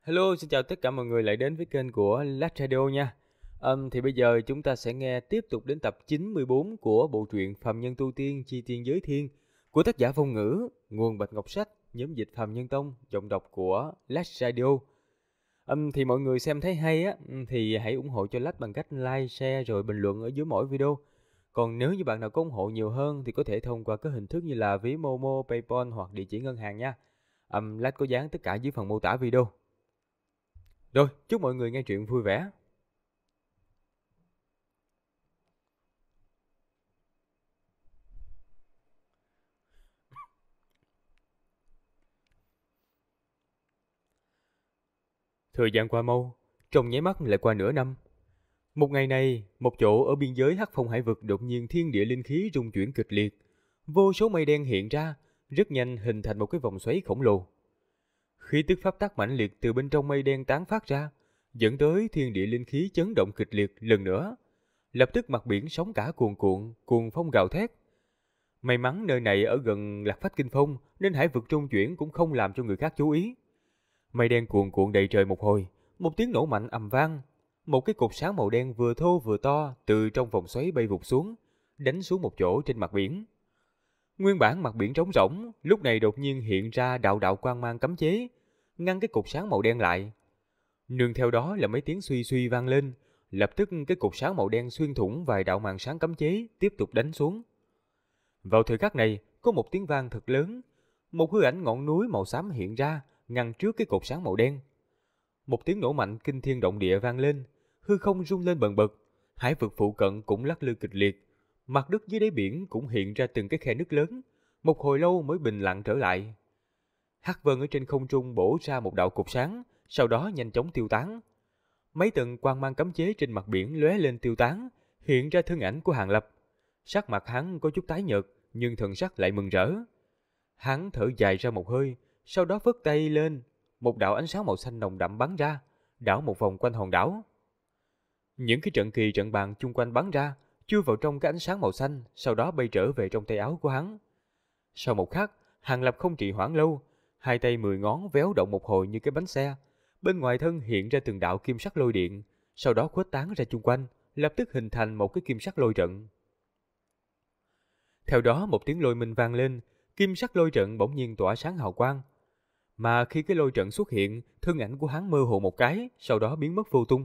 Hello, xin chào tất cả mọi người lại đến với kênh của Lát Radio nha. Thì bây giờ chúng ta sẽ nghe tiếp tục đến tập 94 của bộ truyện Phàm Nhân Tu Tiên Chi Tiên Giới Thiên của tác giả Phong Ngữ, nguồn Bạch Ngọc Sách, nhóm dịch Phàm Nhân Tông, giọng đọc của Lát Radio. Thì mọi người xem thấy hay á, thì hãy ủng hộ cho Lát bằng cách like, share rồi bình luận ở dưới mỗi video. Còn nếu như bạn nào có ủng hộ nhiều hơn thì có thể thông qua các hình thức như là ví Momo, PayPal hoặc địa chỉ ngân hàng nha. Lát có dán tất cả dưới phần mô tả video. Rồi, chúc mọi người nghe chuyện vui vẻ. Thời gian qua mau, trong nháy mắt lại qua nửa năm. Một ngày này, một chỗ ở biên giới Hắc Phong Hải vực đột nhiên thiên địa linh khí rung chuyển kịch liệt. Vô số mây đen hiện ra, rất nhanh hình thành một cái vòng xoáy khổng lồ. Khí tức pháp tắc mãnh liệt từ bên trong mây đen tán phát ra, dẫn tới thiên địa linh khí chấn động kịch liệt lần nữa. Lập tức mặt biển sóng cả cuồn cuộn, cuồng phong gào thét. May mắn nơi này ở gần Lạc Phách Kinh Phong nên hải vực trung chuyển cũng không làm cho người khác chú ý. Mây đen cuồn cuộn đầy trời một hồi, một tiếng nổ mạnh ầm vang. Một cái cột sáng màu đen vừa thô vừa to từ trong vòng xoáy bay vụt xuống, đánh xuống một chỗ trên mặt biển. Nguyên bản mặt biển trống rỗng, lúc này đột nhiên hiện ra đạo đạo quang mang cấm chế, ngăn cái cột sáng màu đen lại. Nương theo đó là mấy tiếng suy suy vang lên, lập tức cái cột sáng màu đen xuyên thủng vài đạo màn sáng cấm chế, tiếp tục đánh xuống. Vào thời khắc này, có một tiếng vang thật lớn, một hư ảnh ngọn núi màu xám hiện ra, ngăn trước cái cột sáng màu đen. Một tiếng nổ mạnh kinh thiên động địa vang lên, hư không rung lên bần bật, hải vực phụ cận cũng lắc lư kịch liệt, mặt đất dưới đáy biển cũng hiện ra từng cái khe nứt lớn, một hồi lâu mới bình lặng trở lại. Hắc vân ở trên không trung bổ ra một đạo cột sáng, sau đó nhanh chóng tiêu tán. Mấy tầng quang mang cấm chế trên mặt biển lóe lên tiêu tán, hiện ra thân ảnh của Hàng Lập. Sắc mặt hắn có chút tái nhợt, nhưng thần sắc lại mừng rỡ. Hắn thở dài ra một hơi, sau đó vất tay lên, một đạo ánh sáng màu xanh nồng đậm bắn ra, đảo một vòng quanh hòn đảo. Những cái trận kỳ trận bàn chung quanh bắn ra, chui vào trong cái ánh sáng màu xanh, sau đó bay trở về trong tay áo của hắn. Sau một khắc, Hàng Lập không trì hoãn lâu, hai tay 10 ngón véo động một hồi như cái bánh xe. Bên ngoài thân hiện ra từng đạo kim sắc lôi điện, sau đó khuếch tán ra chung quanh, lập tức hình thành một cái kim sắc lôi trận. Theo đó một tiếng lôi minh vang lên, kim sắc lôi trận bỗng nhiên tỏa sáng hào quang. Mà khi cái lôi trận xuất hiện, thân ảnh của hắn mơ hồ một cái, sau đó biến mất vô tung.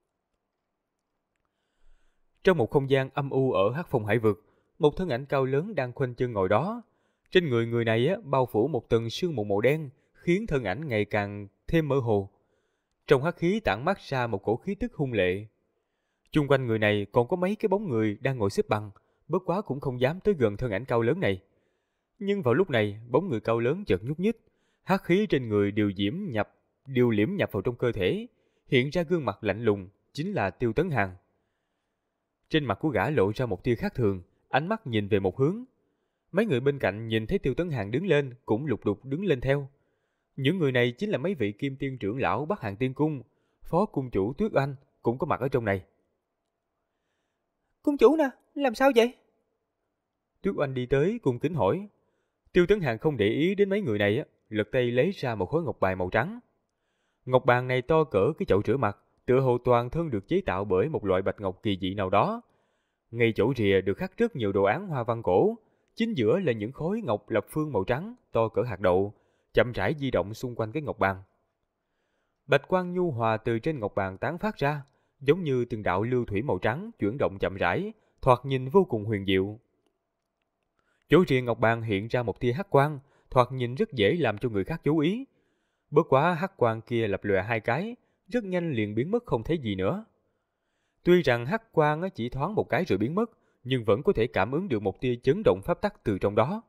Trong một không gian âm u ở Hắc Phong Hải vực, một thân ảnh cao lớn đang khoanh chân ngồi đó. Trên người người này bao phủ một tầng sương mù màu đen, khiến thân ảnh ngày càng thêm mơ hồ. Trong hắc khí tản mát ra một cổ khí tức hung lệ. Chung quanh người này còn có mấy cái bóng người đang ngồi xếp bằng, bất quá cũng không dám tới gần thân ảnh cao lớn này. Nhưng vào lúc này, bóng người cao lớn chợt nhúc nhích, hắc khí trên người đều liễm nhập vào trong cơ thể, hiện ra gương mặt lạnh lùng, chính là Tiêu Tấn Hàn. Trên mặt của gã lộ ra một tia khác thường, ánh mắt nhìn về một hướng. Mấy người bên cạnh nhìn thấy Tiêu Tấn Hàn đứng lên, cũng lục đục đứng lên theo. Những người này chính là mấy vị kim tiên trưởng lão Bắc Hàn Tiên Cung, phó cung chủ Tuyết Oanh cũng có mặt ở trong này. Cung chủ nè, làm sao vậy? Tuyết Oanh đi tới cung kính hỏi. Tiêu Tấn Hàn không để ý đến mấy người này, lật tay lấy ra một khối ngọc bài màu trắng. Ngọc bàn này to cỡ cái chậu rửa mặt, tựa hồ toàn thân được chế tạo bởi một loại bạch ngọc kỳ dị nào đó. Ngay chỗ rìa được khắc rất nhiều đồ án hoa văn cổ, chính giữa là những khối ngọc lập phương màu trắng to cỡ hạt đậu, chậm rãi di động xung quanh cái ngọc bàn. Bạch quang nhu hòa từ trên ngọc bàn tán phát ra, giống như từng đạo lưu thủy màu trắng chuyển động chậm rãi, thoạt nhìn vô cùng huyền diệu. Chỗ rìa ngọc bàn hiện ra một tia hắc quang, thoạt nhìn rất dễ làm cho người khác chú ý. Bất quá hắc quang kia lập lòe hai cái, rất nhanh liền biến mất không thấy gì nữa. Tuy rằng hắc quang chỉ thoáng một cái rồi biến mất, nhưng vẫn có thể cảm ứng được một tia chấn động pháp tắc từ trong đó.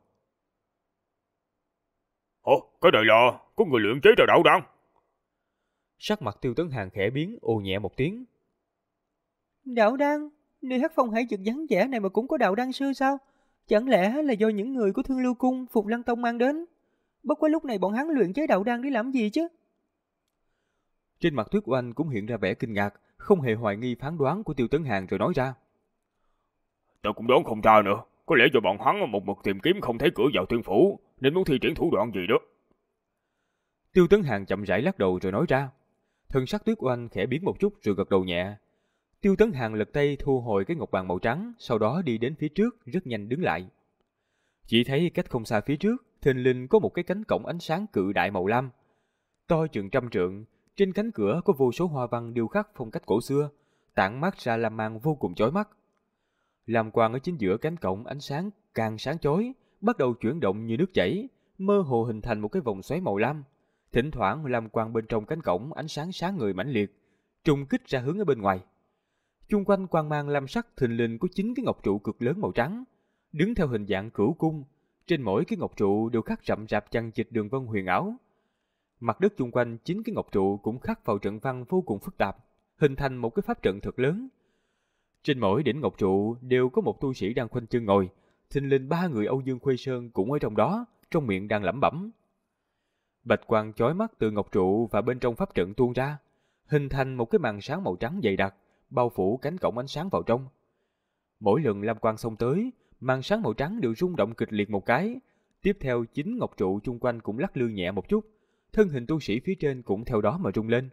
Ồ, cái này là có người luyện chế ra đạo đan. Sắc mặt Tiêu Tấn Hàn khẽ biến, ồ nhẹ một tiếng. Đạo đan? Nơi Hắc Phong Hải vực vắng vẻ này mà cũng có đạo đan sư sao? Chẳng lẽ là do những người của Thương Lưu Cung, Phục Lăng Tông mang đến? Bất quá lúc này bọn hắn luyện chế đạo đan để làm gì chứ? Trên mặt Tuyết Oanh cũng hiện ra vẻ kinh ngạc, không hề hoài nghi phán đoán của Tiêu Tấn Hàn rồi nói ra. Ta cũng đoán không ra nữa, có lẽ do bọn hắn một mực tìm kiếm không thấy cửa vào tiên phủ, nên muốn thi triển thủ đoạn gì đó. Tiêu Tấn Hàn chậm rãi lắc đầu rồi nói ra. Thân sắc Tuyết Oanh khẽ biến một chút rồi gật đầu nhẹ. Tiêu Tấn Hàn lật tay thu hồi cái ngọc bàn màu trắng, sau đó đi đến phía trước, rất nhanh đứng lại. Chỉ thấy cách không xa phía trước, thình lình có một cái cánh cổng ánh sáng cự đại màu lam, to chừng 100 trượng. Trên cánh cửa có vô số hoa văn điêu khắc phong cách cổ xưa, tản mát ra lam mang vô cùng chói mắt. Lam quang ở chính giữa cánh cổng ánh sáng càng sáng chói, bắt đầu chuyển động như nước chảy, mơ hồ hình thành một cái vòng xoáy màu lam. Thỉnh thoảng lam quang bên trong cánh cổng ánh sáng sáng ngời mãnh liệt, trùng kích ra hướng ở bên ngoài. Chung quanh quang mang lam sắc thình lình có 9 cái ngọc trụ cực lớn màu trắng, đứng theo hình dạng cửu cung. Trên mỗi cái ngọc trụ đều khắc rậm rạp chằng chịt đường vân huyền ảo. Mặt đất chung quanh 9 cái ngọc trụ cũng khắc vào trận văn vô cùng phức tạp, hình thành một cái pháp trận thật lớn. Trên mỗi đỉnh ngọc trụ đều có một tu sĩ đang khoanh chân ngồi, thình lình 3 người Âu Dương Khuê Sơn cũng ở trong đó, trong miệng đang lẩm bẩm. Bạch quang chói mắt từ ngọc trụ và bên trong pháp trận tuôn ra, hình thành một cái màn sáng màu trắng dày đặc, bao phủ cánh cổng ánh sáng vào trong. Mỗi lần lam quang xông tới, màn sáng màu trắng đều rung động kịch liệt một cái. Tiếp theo 9 ngọc trụ chung quanh cũng lắc lư nhẹ một chút, thân hình tu sĩ phía trên cũng theo đó mà rung lên.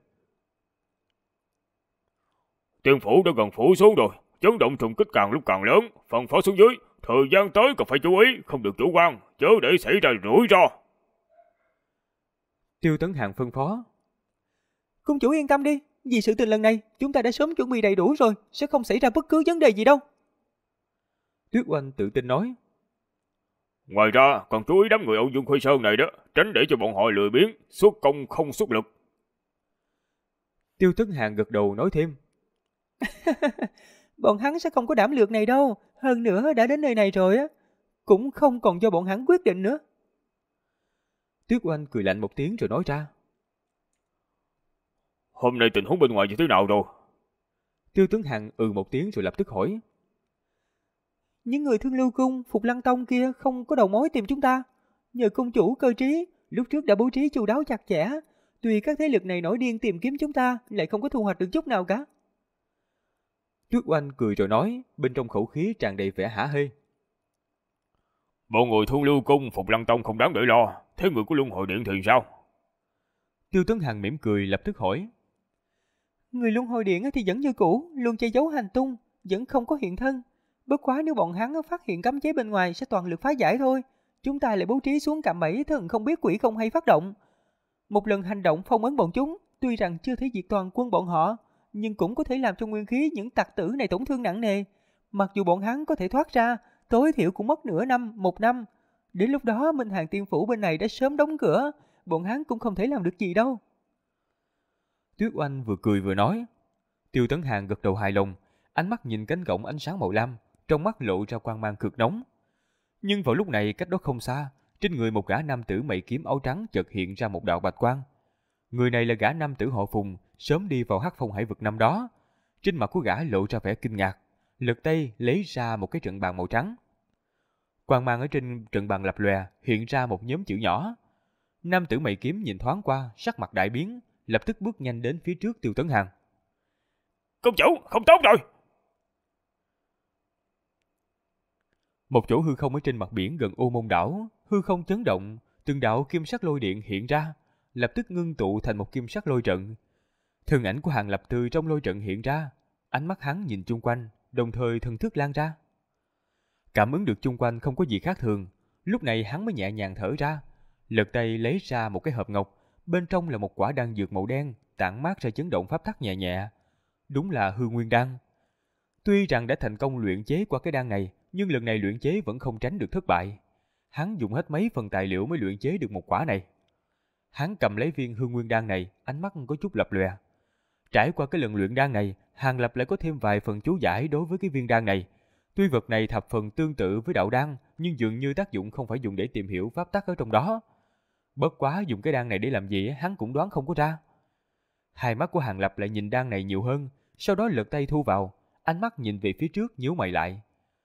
Tiên phủ đã gần phủ xuống rồi, chấn động trùng kích càng lúc càng lớn, phân phó xuống dưới, thời gian tới cần phải chú ý, không được chủ quan, chớ để xảy ra rủi ro. Tiêu Tấn Hàn phân phó. Cung chủ yên tâm đi, vì sự tình lần này chúng ta đã sớm chuẩn bị đầy đủ rồi, sẽ không xảy ra bất cứ vấn đề gì đâu. Tuyết Oanh tự tin nói. Ngoài ra còn chú ý đám người Âu Dương Khuê Sơn này đó, tránh để cho bọn họ lười biếng, xuất công không xuất lực. Tiêu Tấn Hàn gật đầu nói thêm. Bọn hắn sẽ không có đảm lược này đâu, hơn nữa đã đến nơi này rồi á, cũng không còn do bọn hắn quyết định nữa. Tuyết Oanh cười lạnh một tiếng rồi nói ra. Hôm nay tình huống bên ngoài như thế nào rồi? Tiêu Tấn Hàn một tiếng rồi lập tức hỏi. Những người Thương Lưu Cung, Phục Lăng Tông kia không có đầu mối tìm chúng ta. Nhờ cung chủ cơ trí, lúc trước đã bố trí chu đáo chặt chẽ. Tuy các thế lực này nổi điên tìm kiếm chúng ta, lại không có thu hoạch được chút nào cả. Tuyết Oanh cười rồi nói, bên trong khẩu khí tràn đầy vẻ hả hê. Bọn người Thương Lưu Cung, Phục Lăng Tông không đáng để lo, thế người của Luân Hồi Điện thì sao? Tiêu Tấn Hàn mỉm cười lập tức hỏi. Người Luân Hồi Điện thì vẫn như cũ, luôn che giấu hành tung, vẫn không có hiện thân. Bất quá nếu bọn hắn phát hiện cấm chế bên ngoài sẽ toàn lực phá giải thôi. Chúng ta lại bố trí xuống cạm bẫy thần không biết quỷ không hay phát động. Một lần hành động phong ấn bọn chúng, tuy rằng chưa thể diệt toàn quân bọn họ, nhưng cũng có thể làm cho nguyên khí những tặc tử này tổn thương nặng nề. Mặc dù bọn hắn có thể thoát ra, tối thiểu cũng mất nửa năm, 1 năm. Đến lúc đó Minh Hàng Tiên Phủ bên này đã sớm đóng cửa, bọn hắn cũng không thể làm được gì đâu. Tuyết Oanh vừa cười vừa nói. Tiêu Tấn Hàn gật đầu hài lòng, ánh mắt nhìn cánh cổng ánh sáng màu lam, trong mắt lộ ra quang mang cực nóng. Nhưng vào lúc này cách đó không xa, trên người một gã nam tử mày kiếm áo trắng chợt hiện ra một đạo bạch quang. Người này là gã nam tử họ Phùng, sớm đi vào Hắc Phong Hải vực năm đó. Trên mặt của gã lộ ra vẻ kinh ngạc, lật tay lấy ra một cái trận bàn màu trắng. Quang mang ở trên trận bàn lập lòe, hiện ra một nhóm chữ nhỏ. Nam tử mày kiếm nhìn thoáng qua, sắc mặt đại biến, lập tức bước nhanh đến phía trước Tiêu Tấn Hàn. Công chủ, không tốt rồi! Một chỗ hư không ở trên mặt biển gần Ô Môn đảo, hư không chấn động, từng đạo kim sắc lôi điện hiện ra, lập tức ngưng tụ thành một kim sắc lôi trận. Thân ảnh của Hàng Lập từ trong lôi trận hiện ra, ánh mắt hắn nhìn chung quanh, đồng thời thần thức lan ra. Cảm ứng được chung quanh không có gì khác thường, lúc này hắn mới nhẹ nhàng thở ra, lật tay lấy ra một cái hộp ngọc, bên trong là một quả đan dược màu đen, tản mát ra chấn động pháp tắc nhẹ nhẹ. Đúng là hư nguyên đan. Tuy rằng đã thành công luyện chế qua cái đan này, nhưng lần này luyện chế vẫn không tránh được thất bại. Hắn dùng hết mấy phần tài liệu mới luyện chế được một quả này. Hắn cầm lấy viên hư nguyên đan này, ánh mắt có chút lập lòe. Trải qua cái lần luyện đan này, Hàng Lập lại có thêm vài phần chú giải đối với cái viên đan này. Tuy vật này thập phần tương tự với đạo đan, nhưng dường như tác dụng không phải dùng để tìm hiểu pháp tắc ở trong đó. Bất quá dùng cái đan này để làm gì hắn cũng đoán không có ra. Hai mắt của Hàng Lập lại nhìn đan này nhiều hơn, sau đó lật tay thu vào, ánh mắt nhìn về phía trước nhíu mày lại.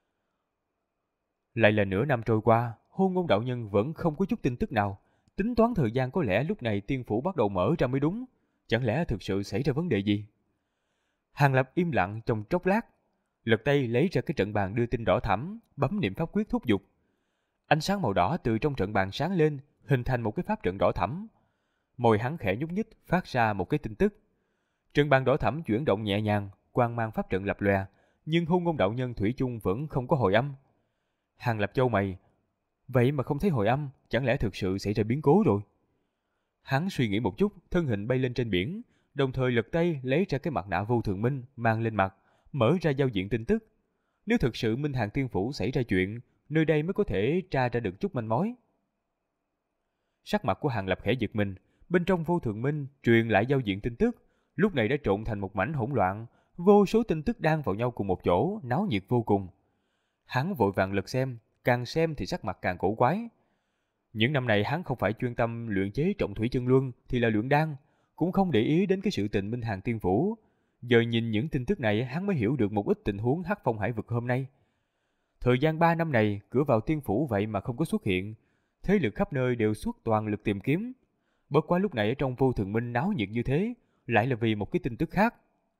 Lại là nửa năm trôi qua, Hôn Ngôn đạo nhân vẫn không có chút tin tức nào. Tính toán thời gian có lẽ lúc này tiên phủ bắt đầu mở ra mới đúng. Chẳng lẽ thực sự xảy ra vấn đề gì? Hàng Lập im lặng trong chốc lát, lật tay lấy ra cái trận bàn đưa tin đỏ thẫm, bấm niệm pháp quyết thúc giục. Ánh sáng màu đỏ từ trong trận bàn sáng lên, hình thành một cái pháp trận đỏ thẫm. Môi hắn khẽ nhúc nhích, phát ra một cái tin tức. Trận bàn đỏ thẫm chuyển động nhẹ nhàng, quang mang pháp trận lập lòe, nhưng Hôn Ngôn đạo nhân thủy chung vẫn không có hồi âm. Hàng Lập chau mày, vậy mà không thấy hồi âm, chẳng lẽ thực sự xảy ra biến cố rồi? Hắn suy nghĩ một chút, thân hình bay lên trên biển, đồng thời lật tay lấy ra cái mặt nạ vô thường minh mang lên mặt, mở ra giao diện tin tức. Nếu thực sự Minh Hàng Tiên Phủ xảy ra chuyện, nơi đây mới có thể tra ra được chút manh mối. Sắc mặt của Hàng Lập khẽ giật mình, bên trong vô thường minh truyền lại giao diện tin tức, lúc này đã trộn thành một mảnh hỗn loạn, vô số tin tức đan vào nhau cùng một chỗ, náo nhiệt vô cùng. Hắn vội vàng lật xem, càng xem thì sắc mặt càng cổ quái. Những năm này hắn không phải chuyên tâm luyện chế trọng thủy chân luân thì là luyện đan, cũng không để ý đến cái sự tình Minh Hàng Tiên Phủ. Giờ nhìn những tin tức này hắn mới hiểu được một ít tình huống Hắc Phong Hải vực hôm nay. Thời gian 3 năm này, cửa vào tiên phủ vậy mà không có xuất hiện. Thế lực khắp nơi đều xuất toàn lực tìm kiếm. Bất quá lúc này ở trong vô thường minh náo nhiệt như thế, lại là vì một cái tin tức khác.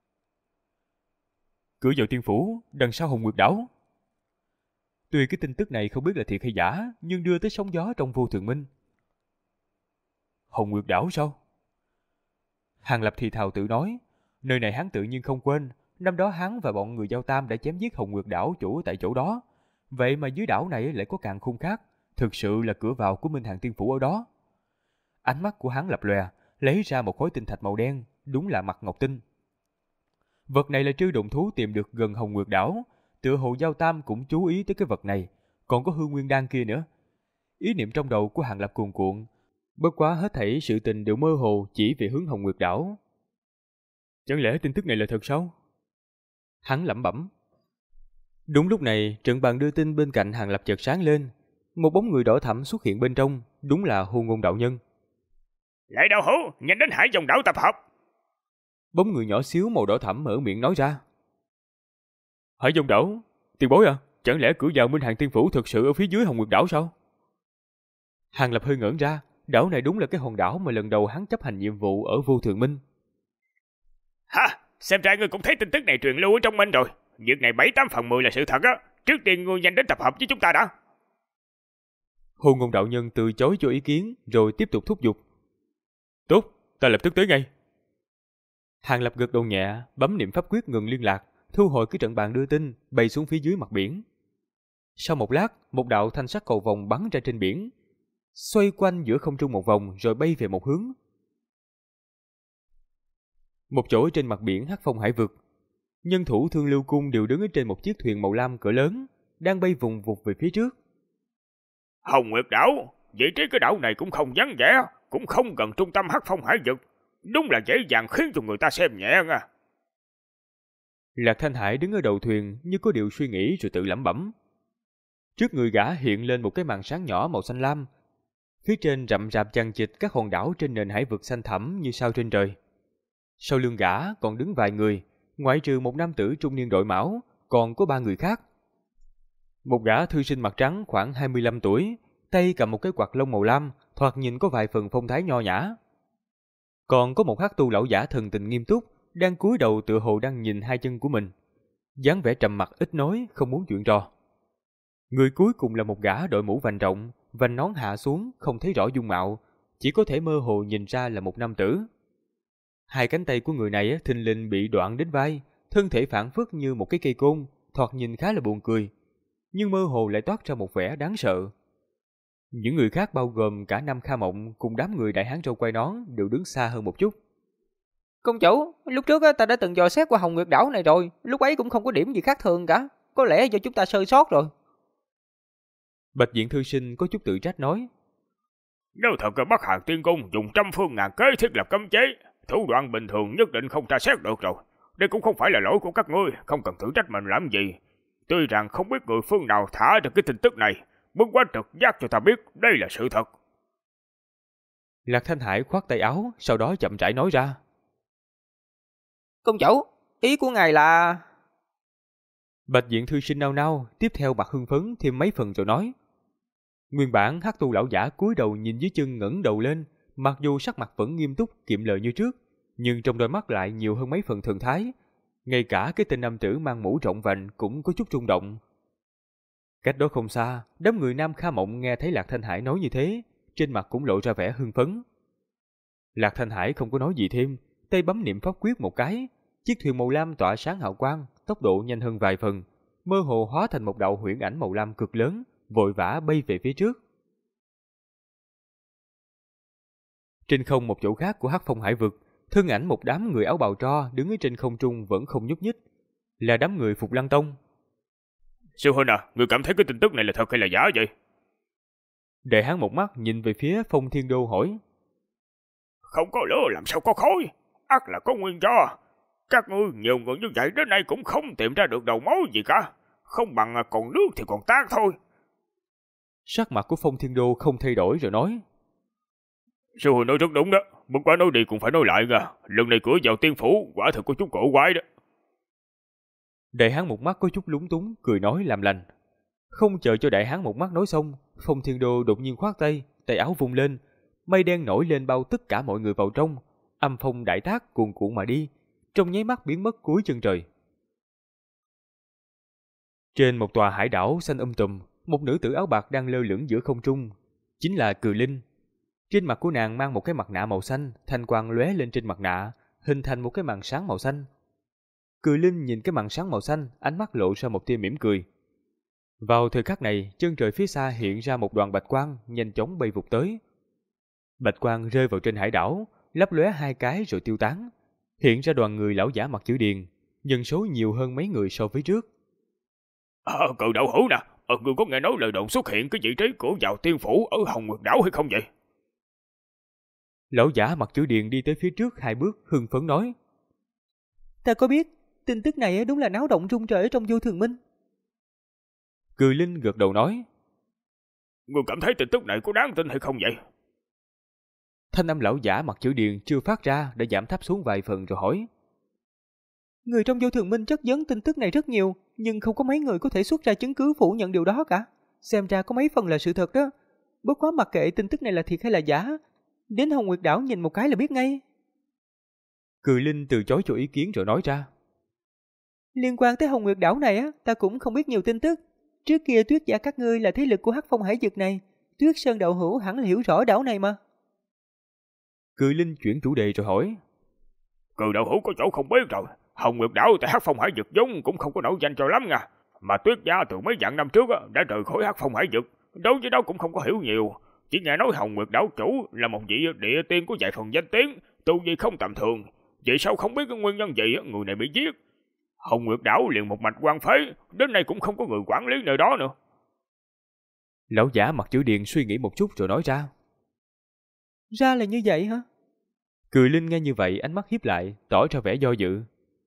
Cửa vào tiên phủ, đằng sau Hồng Nguyệt Đảo. Tuy cái tin tức này không biết là thiệt hay giả, nhưng đưa tới sóng gió trong vô thường minh. Hồng Nguyệt Đảo sao? Hàng Lập thì thào tự nói, nơi này hắn tự nhiên không quên, năm đó hắn và bọn người Giao Tam đã chém giết Hồng Nguyệt Đảo chủ tại chỗ đó. Vậy mà dưới đảo này lại có càn khôn khác, thực sự là cửa vào của Minh Hàng Tiên Phủ ở đó. Ánh mắt của hắn lập lòe, lấy ra một khối tinh thạch màu đen, đúng là mặt ngọc tinh. Vật này là trư động thú tìm được gần Hồng Nguyệt Đảo, tựa hồ Giao Tam cũng chú ý tới cái vật này, còn có hư nguyên đan kia nữa. Ý niệm trong đầu của Hàng Lập cuồn cuộn, bất quá hết thảy sự tình đều mơ hồ chỉ về hướng Hồng Nguyệt Đảo. Chẳng lẽ tin tức này là thật sao? Hắn lẩm bẩm. Đúng lúc này, trận bàn đưa tin bên cạnh Hàng Lập chợt sáng lên, một bóng người đỏ thẫm xuất hiện bên trong, đúng là Hôn Ngôn đạo nhân. Lại đạo hữu, nhanh đến Hải Dòng Đảo tập hợp. Bóng người nhỏ xíu màu đỏ thẫm mở miệng nói ra. Hải Dòng Đảo, tiền bối à, chẳng lẽ cửa vào Minh Hàng Tiên Phủ thực sự ở phía dưới Hồng Nguyệt Đảo sao? Hàng Lập hơi ngẩn ra, đảo này đúng là cái hòn đảo mà lần đầu hắn chấp hành nhiệm vụ ở Vô Thường Minh. Ha, xem ra ngươi cũng thấy tin tức này truyền lưu ở trong Minh rồi. Việc này 7-8/10 là sự thật á. Trước tiên ngươi nhanh đến tập hợp với chúng ta đã. Hôn Ngôn đạo nhân từ chối cho ý kiến, rồi tiếp tục thúc giục. Tốt, ta lập tức tới ngay. Hàng Lập gật đầu nhẹ, bấm niệm pháp quyết ngừng liên lạc, thu hồi cái trận bàn đưa tin, bay xuống phía dưới mặt biển. Sau một lát, một đạo thanh sắc cầu vòng bắn ra trên biển, xoay quanh giữa không trung một vòng rồi bay về một hướng. Một chỗ trên mặt biển Hắc Phong Hải vực, nhân thủ Thương Lưu Cung đều đứng ở trên một chiếc thuyền màu lam cỡ lớn, đang bay vùng vụt về phía trước. Hồng Nguyệt Đảo, vị trí cái đảo này cũng không vắng vẻ, cũng không gần trung tâm Hắc Phong Hải vực, đúng là dễ dàng khiến cho người ta xem nhẹ nha. Lạc Thanh Hải đứng ở đầu thuyền như có điều suy nghĩ rồi tự lẩm bẩm. Trước người gã hiện lên một cái màn sáng nhỏ màu xanh lam, phía trên rậm rạp chằng chịt các hòn đảo trên nền hải vực xanh thẳm như sao trên trời. Sau lưng gã còn đứng vài người, ngoại trừ một nam tử trung niên đội mão, còn có 3 người khác. Một gã thư sinh mặt trắng khoảng 25 tuổi, tay cầm một cái quạt lông màu lam, thoạt nhìn có vài phần phong thái nho nhã. Còn có một hắc tu lão giả thần tình nghiêm túc, đang cúi đầu tựa hồ đang nhìn hai chân của mình, dáng vẻ trầm mặc ít nói, không muốn chuyện trò. Người cuối cùng là một gã đội mũ vành rộng, vành nón hạ xuống không thấy rõ dung mạo, chỉ có thể mơ hồ nhìn ra là một nam tử. Hai cánh tay của người này thình lình bị đoạn đến vai, thân thể phảng phất như một cái cây côn, thoạt nhìn khá là buồn cười, nhưng mơ hồ lại toát ra một vẻ đáng sợ. Những người khác bao gồm cả Nam Kha Mộng cùng đám người đại hán râu quai nón đều đứng xa hơn một chút. Công chủ, lúc trước ta đã từng dò xét qua Hồng Nguyệt Đảo này rồi, lúc ấy cũng không có điểm gì khác thường cả, có lẽ do chúng ta sơ sót rồi. Bạch Diện thư sinh có chút tự trách nói. Nếu thật là Bắc Hàng Tiên Cung dùng trăm phương ngàn kế thiết lập cấm chế, thủ đoạn bình thường nhất định không tra xét được rồi. Đây cũng không phải là lỗi của các ngươi, không cần tự trách mình làm gì. Tuy rằng không biết người phương nào thả được cái tin tức này, bất quá trực giác cho ta biết đây là sự thật. Lạc Thanh Hải khoát tay áo, sau đó chậm rãi nói ra. Công chủ, ý của ngài là... Bạch Diện thư sinh nao nao, tiếp theo mặt hưng phấn thêm mấy phần rồi nói. Nguyên bản hắc tu lão giả cúi đầu nhìn dưới chân ngẩng đầu lên, mặc dù sắc mặt vẫn nghiêm túc kiệm lời như trước, nhưng trong đôi mắt lại nhiều hơn mấy phần thần thái. Ngay cả cái tên nam tử mang mũ rộng vành cũng có chút rung động. Cách đó không xa, đám người Nam Kha Mộng nghe thấy Lạc Thanh Hải nói như thế, trên mặt cũng lộ ra vẻ hưng phấn. Lạc Thanh Hải không có nói gì thêm, tay bấm niệm pháp quyết một cái, chiếc thuyền màu lam tỏa sáng hào quang, tốc độ nhanh hơn vài phần, mơ hồ hóa thành một đạo huyễn ảnh màu lam cực lớn, vội vã bay về phía trước. Trên không một chỗ khác của Hắc Phong Hải vực, thân ảnh một đám người áo bào tro đứng ở trên không trung vẫn không nhúc nhích, là đám người Phục Lăng Tông. Sư huynh à, người cảm thấy cái tin tức này là thật hay là giả vậy? Đại hán một mắt nhìn về phía Phong Thiên Đô hỏi. Không có lửa làm sao có khói, ắt là có nguyên do. Các ngươi nhiều người như vậy đến nay cũng không tìm ra được đầu mối gì cả, không bằng còn nước thì còn tan thôi. Sắc mặt của Phong Thiên Đô không thay đổi rồi nói. Sư huynh nói rất đúng đó, bất quá nói đi cũng phải nói lại nha, lần này cửa vào tiên phủ quả thật có chút cổ quái đó. Đại hán một mắt có chút lúng túng, cười nói làm lành. Không chờ cho đại hán một mắt nói xong, Phong Thiên Đô đột nhiên khoát tay, tay áo vung lên, mây đen nổi lên bao tất cả mọi người vào trong, âm phong đại tác cuồn cuộn mà đi, trong nháy mắt biến mất cuối chân trời. Trên một tòa hải đảo xanh tùm, một nữ tử áo bạc đang lơ lửng giữa không trung, chính là Cừ Linh. Trên mặt của nàng mang một cái mặt nạ màu xanh, thanh quang lóe lên trên mặt nạ, hình thành một cái màn sáng màu xanh. Cừ Linh nhìn cái màn sáng màu xanh, ánh mắt lộ ra một tia mỉm cười. Vào thời khắc này, chân trời phía xa hiện ra một đoàn bạch quang nhanh chóng bay vụt tới. Bạch quang rơi vào trên hải đảo, lấp lóe hai cái rồi tiêu tán, hiện ra đoàn người lão giả mặc chữ điền, nhân số nhiều hơn mấy người so với trước. Cự đạo hữu nè, người có nghe nói lời đồn xuất hiện cái vị trí cửa vào tiên phủ ở Hồng Nguyệt đảo hay không vậy? Lão giả mặc chữ điền đi tới phía trước hai bước, hưng phấn nói. Ta có biết, tin tức này đúng là náo động rung trời ở trong Vô Thường Minh. Cừ Linh gật đầu nói. Người cảm thấy tin tức này có đáng tin hay không vậy? Thanh âm lão giả mặc chữ điền chưa phát ra đã giảm thấp xuống vài phần rồi hỏi. Người trong Vô Thường Minh chất vấn tin tức này rất nhiều, nhưng không có mấy người có thể xuất ra chứng cứ phủ nhận điều đó cả. Xem ra có mấy phần là sự thật đó. Bất quá mặc kệ tin tức này là thiệt hay là giả, đến Hồng Nguyệt đảo nhìn một cái là biết ngay. Cừ Linh từ chối cho ý kiến rồi nói ra. Liên quan tới Hồng Nguyệt đảo này ta cũng không biết nhiều tin tức. Trước kia Tuyết gia các ngươi là thế lực của Hắc Phong Hải vực này, Tuyết Sơn đạo hữu hẳn là hiểu rõ đảo này mà. Cừ Linh chuyển chủ đề rồi hỏi. Cừ đạo hữu có chỗ không biết rồi, Hồng Nguyệt đảo tại Hắc Phong Hải vực vốn cũng không có nổi danh cho lắm nha, mà Tuyết gia từ mấy vạn năm trước đã rời khỏi Hắc Phong Hải vực, đối với đó cũng không có hiểu nhiều, chỉ nghe nói Hồng Nguyệt đảo chủ là một vị địa tiên có vài phần danh tiếng, tu vi không tầm thường. Vậy sao không biết cái nguyên nhân gì người này bị giết? Hồng Nguyệt đảo liền một mạch quan phế, đến nay cũng không có người quản lý nơi đó nữa. Lão giả mặc chữ điền suy nghĩ một chút rồi nói ra. Ra là như vậy hả? Cừ Linh nghe như vậy ánh mắt híp lại, tỏ ra vẻ do dự.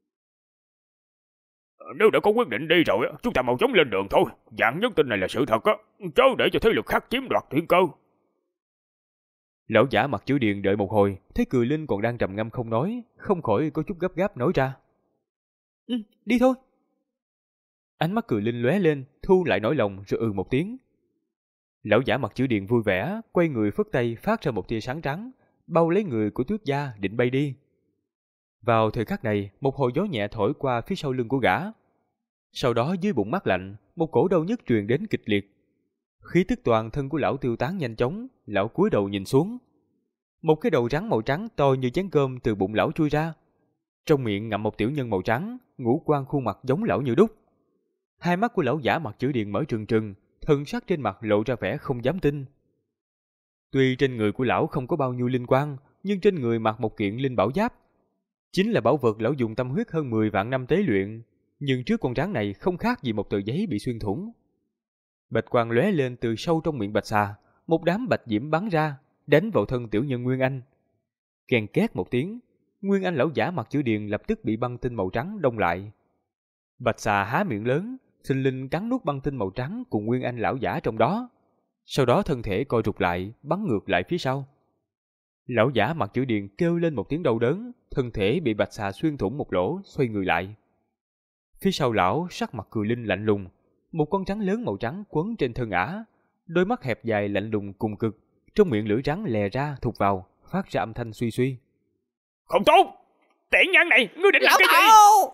Nếu đã có quyết định đi rồi, chúng ta mau chóng lên đường thôi. Dạng nhất tin này là sự thật chớ để cho thế lực khác chiếm đoạt thiên cơ. Lão giả mặc chữ điền đợi một hồi, thấy Cừ Linh còn đang trầm ngâm không nói, không khỏi có chút gấp gáp nói ra. Đi thôi. Ánh mắt Cừ Linh lóe lên, thu lại nỗi lòng rồi một tiếng. Lão giả mặc chữ điền vui vẻ, quay người phất tay phát ra một tia sáng trắng, bao lấy người của Tuyết gia định bay đi. Vào thời khắc này, một hồi gió nhẹ thổi qua phía sau lưng của gã. Sau đó dưới bụng mát lạnh, một cổ đau nhức truyền đến kịch liệt. Khí tức toàn thân của lão tiêu tán nhanh chóng, lão cúi đầu nhìn xuống. Một cái đầu rắn màu trắng to như chén cơm từ bụng lão chui ra. Trong miệng ngậm một tiểu nhân màu trắng, ngũ quan khuôn mặt giống lão như đúc. Hai mắt của lão giả mặc chữ điền mở trừng trừng, thần sắc trên mặt lộ ra vẻ không dám tin. Tuy trên người của lão không có bao nhiêu linh quang, nhưng trên người mặc một kiện linh bảo giáp. Chính là bảo vật lão dùng tâm huyết hơn 10 vạn năm tế luyện, nhưng trước con rắn này không khác gì một tờ giấy bị xuyên thủng. Bạch quang lóe lên từ sâu trong miệng bạch xà, một đám bạch diễm bắn ra, đánh vào thân tiểu nhân Nguyên Anh. Kèn két một tiếng, Nguyên Anh lão giả mặc chữ điền lập tức bị băng tinh màu trắng đông lại. Bạch xà há miệng lớn, sinh linh cắn nuốt băng tinh màu trắng cùng Nguyên Anh lão giả trong đó. Sau đó thân thể co rụt lại, bắn ngược lại phía sau. Lão giả mặc chữ điền kêu lên một tiếng đau đớn, thân thể bị bạch xà xuyên thủng một lỗ, xoay người lại. Phía sau lão sắc mặt Cừ Linh lạnh lùng, một con rắn lớn màu trắng quấn trên thân ả, đôi mắt hẹp dài lạnh lùng cùng cực, trong miệng lưỡi rắn lè ra thụt vào, phát ra âm thanh suy suy. Không tốt! Tiện nhân này, ngươi định làm cái gì?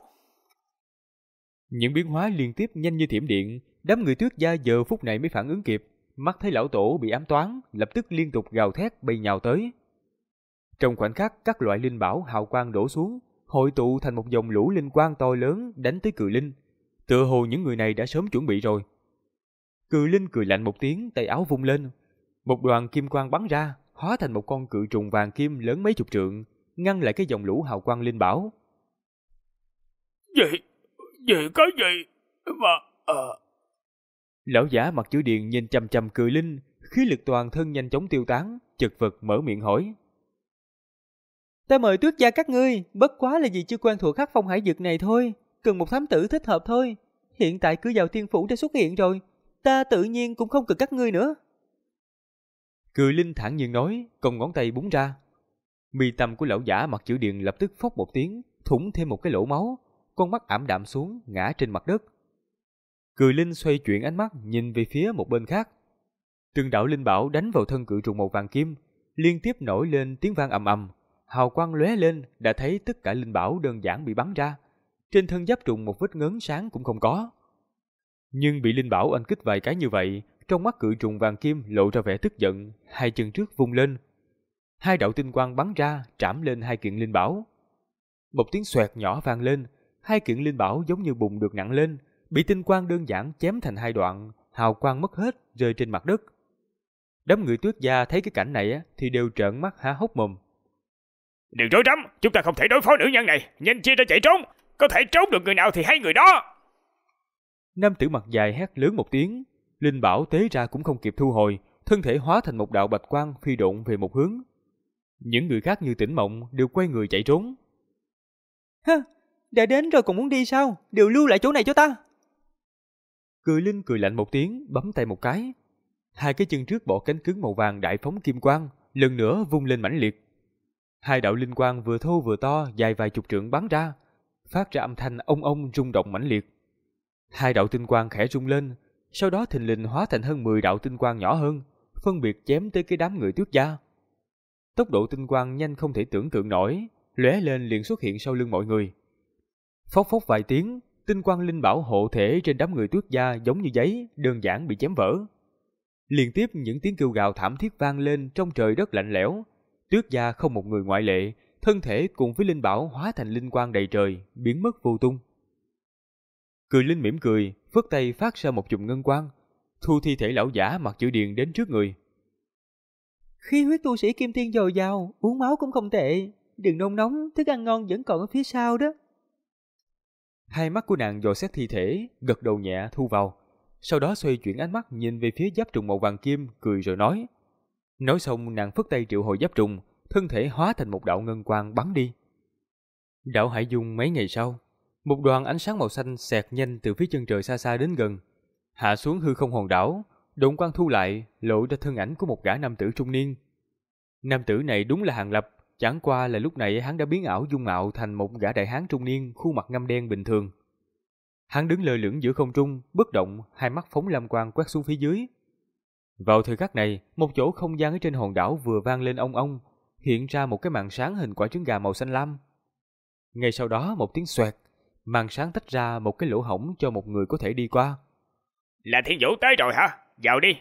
Những biến hóa liên tiếp nhanh như thiểm điện, đám người Tuyết gia giờ phút này mới phản ứng kịp, mắt thấy lão tổ bị ám toán, lập tức liên tục gào thét bay nhào tới. Trong khoảnh khắc các loại linh bảo hào quang đổ xuống, hội tụ thành một dòng lũ linh quang to lớn đánh tới Cự Linh. Tựa hồ những người này đã sớm chuẩn bị rồi. Cự Linh cười lạnh một tiếng, tay áo vung lên. Một đoàn kim quang bắn ra, hóa thành một con cự trùng vàng kim lớn mấy chục trượng, ngăn lại cái dòng lũ hào quang linh bảo. Gì cái gì mà... Lão giả mặt chữ điền nhìn chằm chằm Cự Linh, khí lực toàn thân nhanh chóng tiêu tán, chật vật mở miệng hỏi. Ta mời Tuyết gia các ngươi, bất quá là vì chưa quen thuộc khắc phong hải dược này thôi, cần một thám tử thích hợp thôi. Hiện tại cửa vào thiên phủ đã xuất hiện rồi, ta tự nhiên cũng không cần các ngươi nữa. Cự Linh thản nhiên nói, cong ngón tay búng ra. Mi tâm của lão giả mặt chữ điền lập tức phốc một tiếng, thủng thêm một cái lỗ máu, con mắt ảm đạm xuống, ngã trên mặt đất. Cự Linh xoay chuyển ánh mắt nhìn về phía một bên khác. Từng đạo linh bảo đánh vào thân cự trùng màu vàng kim, liên tiếp nổi lên tiếng vang ầm ầm, hào quang lóe lên, đã thấy tất cả linh bảo đơn giản bị bắn ra. Trên thân giáp trùng một vết ngấn sáng cũng không có. Nhưng bị linh bảo oanh kích vài cái như vậy, trong mắt cự trùng vàng kim lộ ra vẻ tức giận, hai chân trước vung lên. Hai đạo tinh quang bắn ra, trảm lên hai kiện linh bảo. Một tiếng xoẹt nhỏ vang lên, hai kiện linh bảo giống như bùn được nặng lên, bị tinh quang đơn giản chém thành hai đoạn, hào quang mất hết, rơi trên mặt đất. Đám người Tuyết gia thấy cái cảnh này thì đều trợn mắt há hốc mồm. Đừng rối rắm, chúng ta không thể đối phó nữ nhân này, nhanh chia ra chạy trốn, có thể trốn được người nào thì hay người đó. Nam tử mặt dài hét lớn một tiếng, linh bảo tế ra cũng không kịp thu hồi, thân thể hóa thành một đạo bạch quang phi độn về một hướng. Những người khác như tỉnh mộng đều quay người chạy trốn. Ha, đã đến rồi còn muốn đi sao? Đều lưu lại chỗ này cho ta. Cự Linh cười lạnh một tiếng, bấm tay một cái. Hai cái chân trước bộ cánh cứng màu vàng đại phóng kim quang, lần nữa vung lên mãnh liệt. Hai đạo linh quang vừa thô vừa to, dài vài chục trượng bắn ra, phát ra âm thanh ông ông rung động mãnh liệt. Hai đạo tinh quang khẽ rung lên, sau đó thình lình hóa thành hơn 10 đạo tinh quang nhỏ hơn, phân biệt chém tới cái đám người Tuyết gia. Tốc độ tinh quang nhanh không thể tưởng tượng nổi, lóe lên liền xuất hiện sau lưng mọi người. Phốc phốc vài tiếng, tinh quang linh bảo hộ thể trên đám người Tuyết gia giống như giấy, đơn giản bị chém vỡ. Liên tiếp những tiếng kêu gào thảm thiết vang lên trong trời đất lạnh lẽo. Tuyết gia không một người ngoại lệ, thân thể cùng với linh bảo hóa thành linh quang đầy trời, biến mất vô tung. Cự Linh mỉm cười, phất tay phát ra một chùm ngân quang, thu thi thể lão giả mặt chữ điền đến trước người. Khí huyết tu sĩ kim tiên dồi dào, uống máu cũng không tệ, đừng nôn nóng, thức ăn ngon vẫn còn ở phía sau đó. Hai mắt của nàng dò xét thi thể, gật đầu nhẹ thu vào, sau đó xoay chuyển ánh mắt nhìn về phía giáp trùng màu vàng kim, cười rồi nói. Nói xong nàng phất tay triệu hồi giáp trùng, thân thể hóa thành một đạo ngân quang bắn đi. Đảo Hải Dung mấy ngày sau, một đoàn ánh sáng màu xanh xẹt nhanh từ phía chân trời xa xa đến gần, hạ xuống hư không hòn đảo, độn quang thu lại, lộ ra thân ảnh của một gã nam tử trung niên. Nam tử này đúng là Hàn Lập, chẳng qua là lúc này hắn đã biến ảo dung mạo thành một gã đại hán trung niên, khuôn mặt ngăm đen bình thường. Hắn đứng lơ lửng giữa không trung, bất động, hai mắt phóng lam quang quét xuống phía dưới. Vào thời khắc này, một chỗ không gian ở trên hòn đảo vừa vang lên ong ong, hiện ra một cái màn sáng hình quả trứng gà màu xanh lam. Ngay sau đó một tiếng xoẹt, màn sáng tách ra một cái lỗ hổng cho một người có thể đi qua. Là Thiên Vũ tới rồi hả? Vào đi.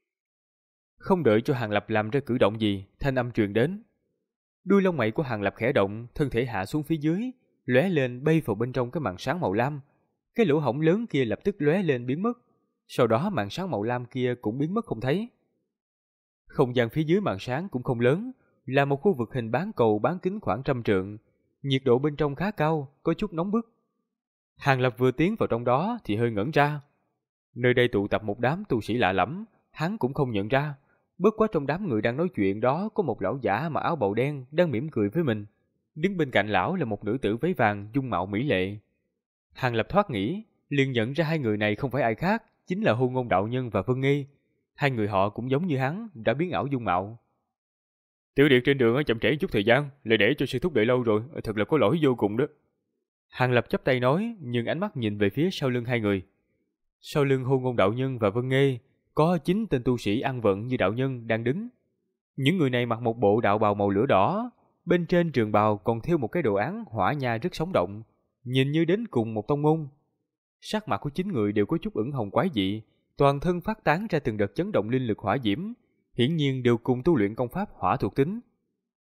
Không đợi cho Hàn Lập làm ra cử động gì, thanh âm truyền đến. Đuôi lông mày của Hàn Lập khẽ động, thân thể hạ xuống phía dưới, lóe lên bay vào bên trong cái màn sáng màu lam. Cái lỗ hổng lớn kia lập tức lóe lên biến mất. Sau đó màn sáng màu lam kia cũng biến mất không thấy. Không gian phía dưới màn sáng cũng không lớn, là một khu vực hình bán cầu bán kính khoảng 100 trượng. Nhiệt độ bên trong khá cao, có chút nóng bức. Hàn Lập vừa tiến vào trong đó thì hơi ngẩn ra. Nơi đây tụ tập một đám tu sĩ lạ lẫm, hắn cũng không nhận ra. Bất quá trong đám người đang nói chuyện đó có một lão giả mặc áo bào đen đang mỉm cười với mình. Đứng bên cạnh lão là một nữ tử váy vàng dung mạo mỹ lệ. Hàn Lập thoát nghĩ, liền nhận ra hai người này không phải ai khác, chính là Hôn Ngôn đạo nhân và Vân Nghi. Hai người họ cũng giống như hắn, đã biến ảo dung mạo. Tiểu Điệt trên đường chậm trễ chút thời gian, lại để cho sư thúc đợi lâu rồi, thật là có lỗi vô cùng đó. Hàn Lập chắp tay nói, nhưng ánh mắt nhìn về phía sau lưng hai người. Sau lưng Hôn Ngôn đạo nhân và Vân Nghi có 9 tên tu sĩ ăn vận như đạo nhân đang đứng. Những người này mặc một bộ đạo bào màu lửa đỏ, bên trên trường bào còn thêu một cái đồ án hỏa nha rất sống động, nhìn như đến cùng một tông môn. Sắc mặt của 9 người đều có chút ửng hồng quái dị, toàn thân phát tán ra từng đợt chấn động linh lực hỏa diễm, hiển nhiên đều cùng tu luyện công pháp hỏa thuộc tính.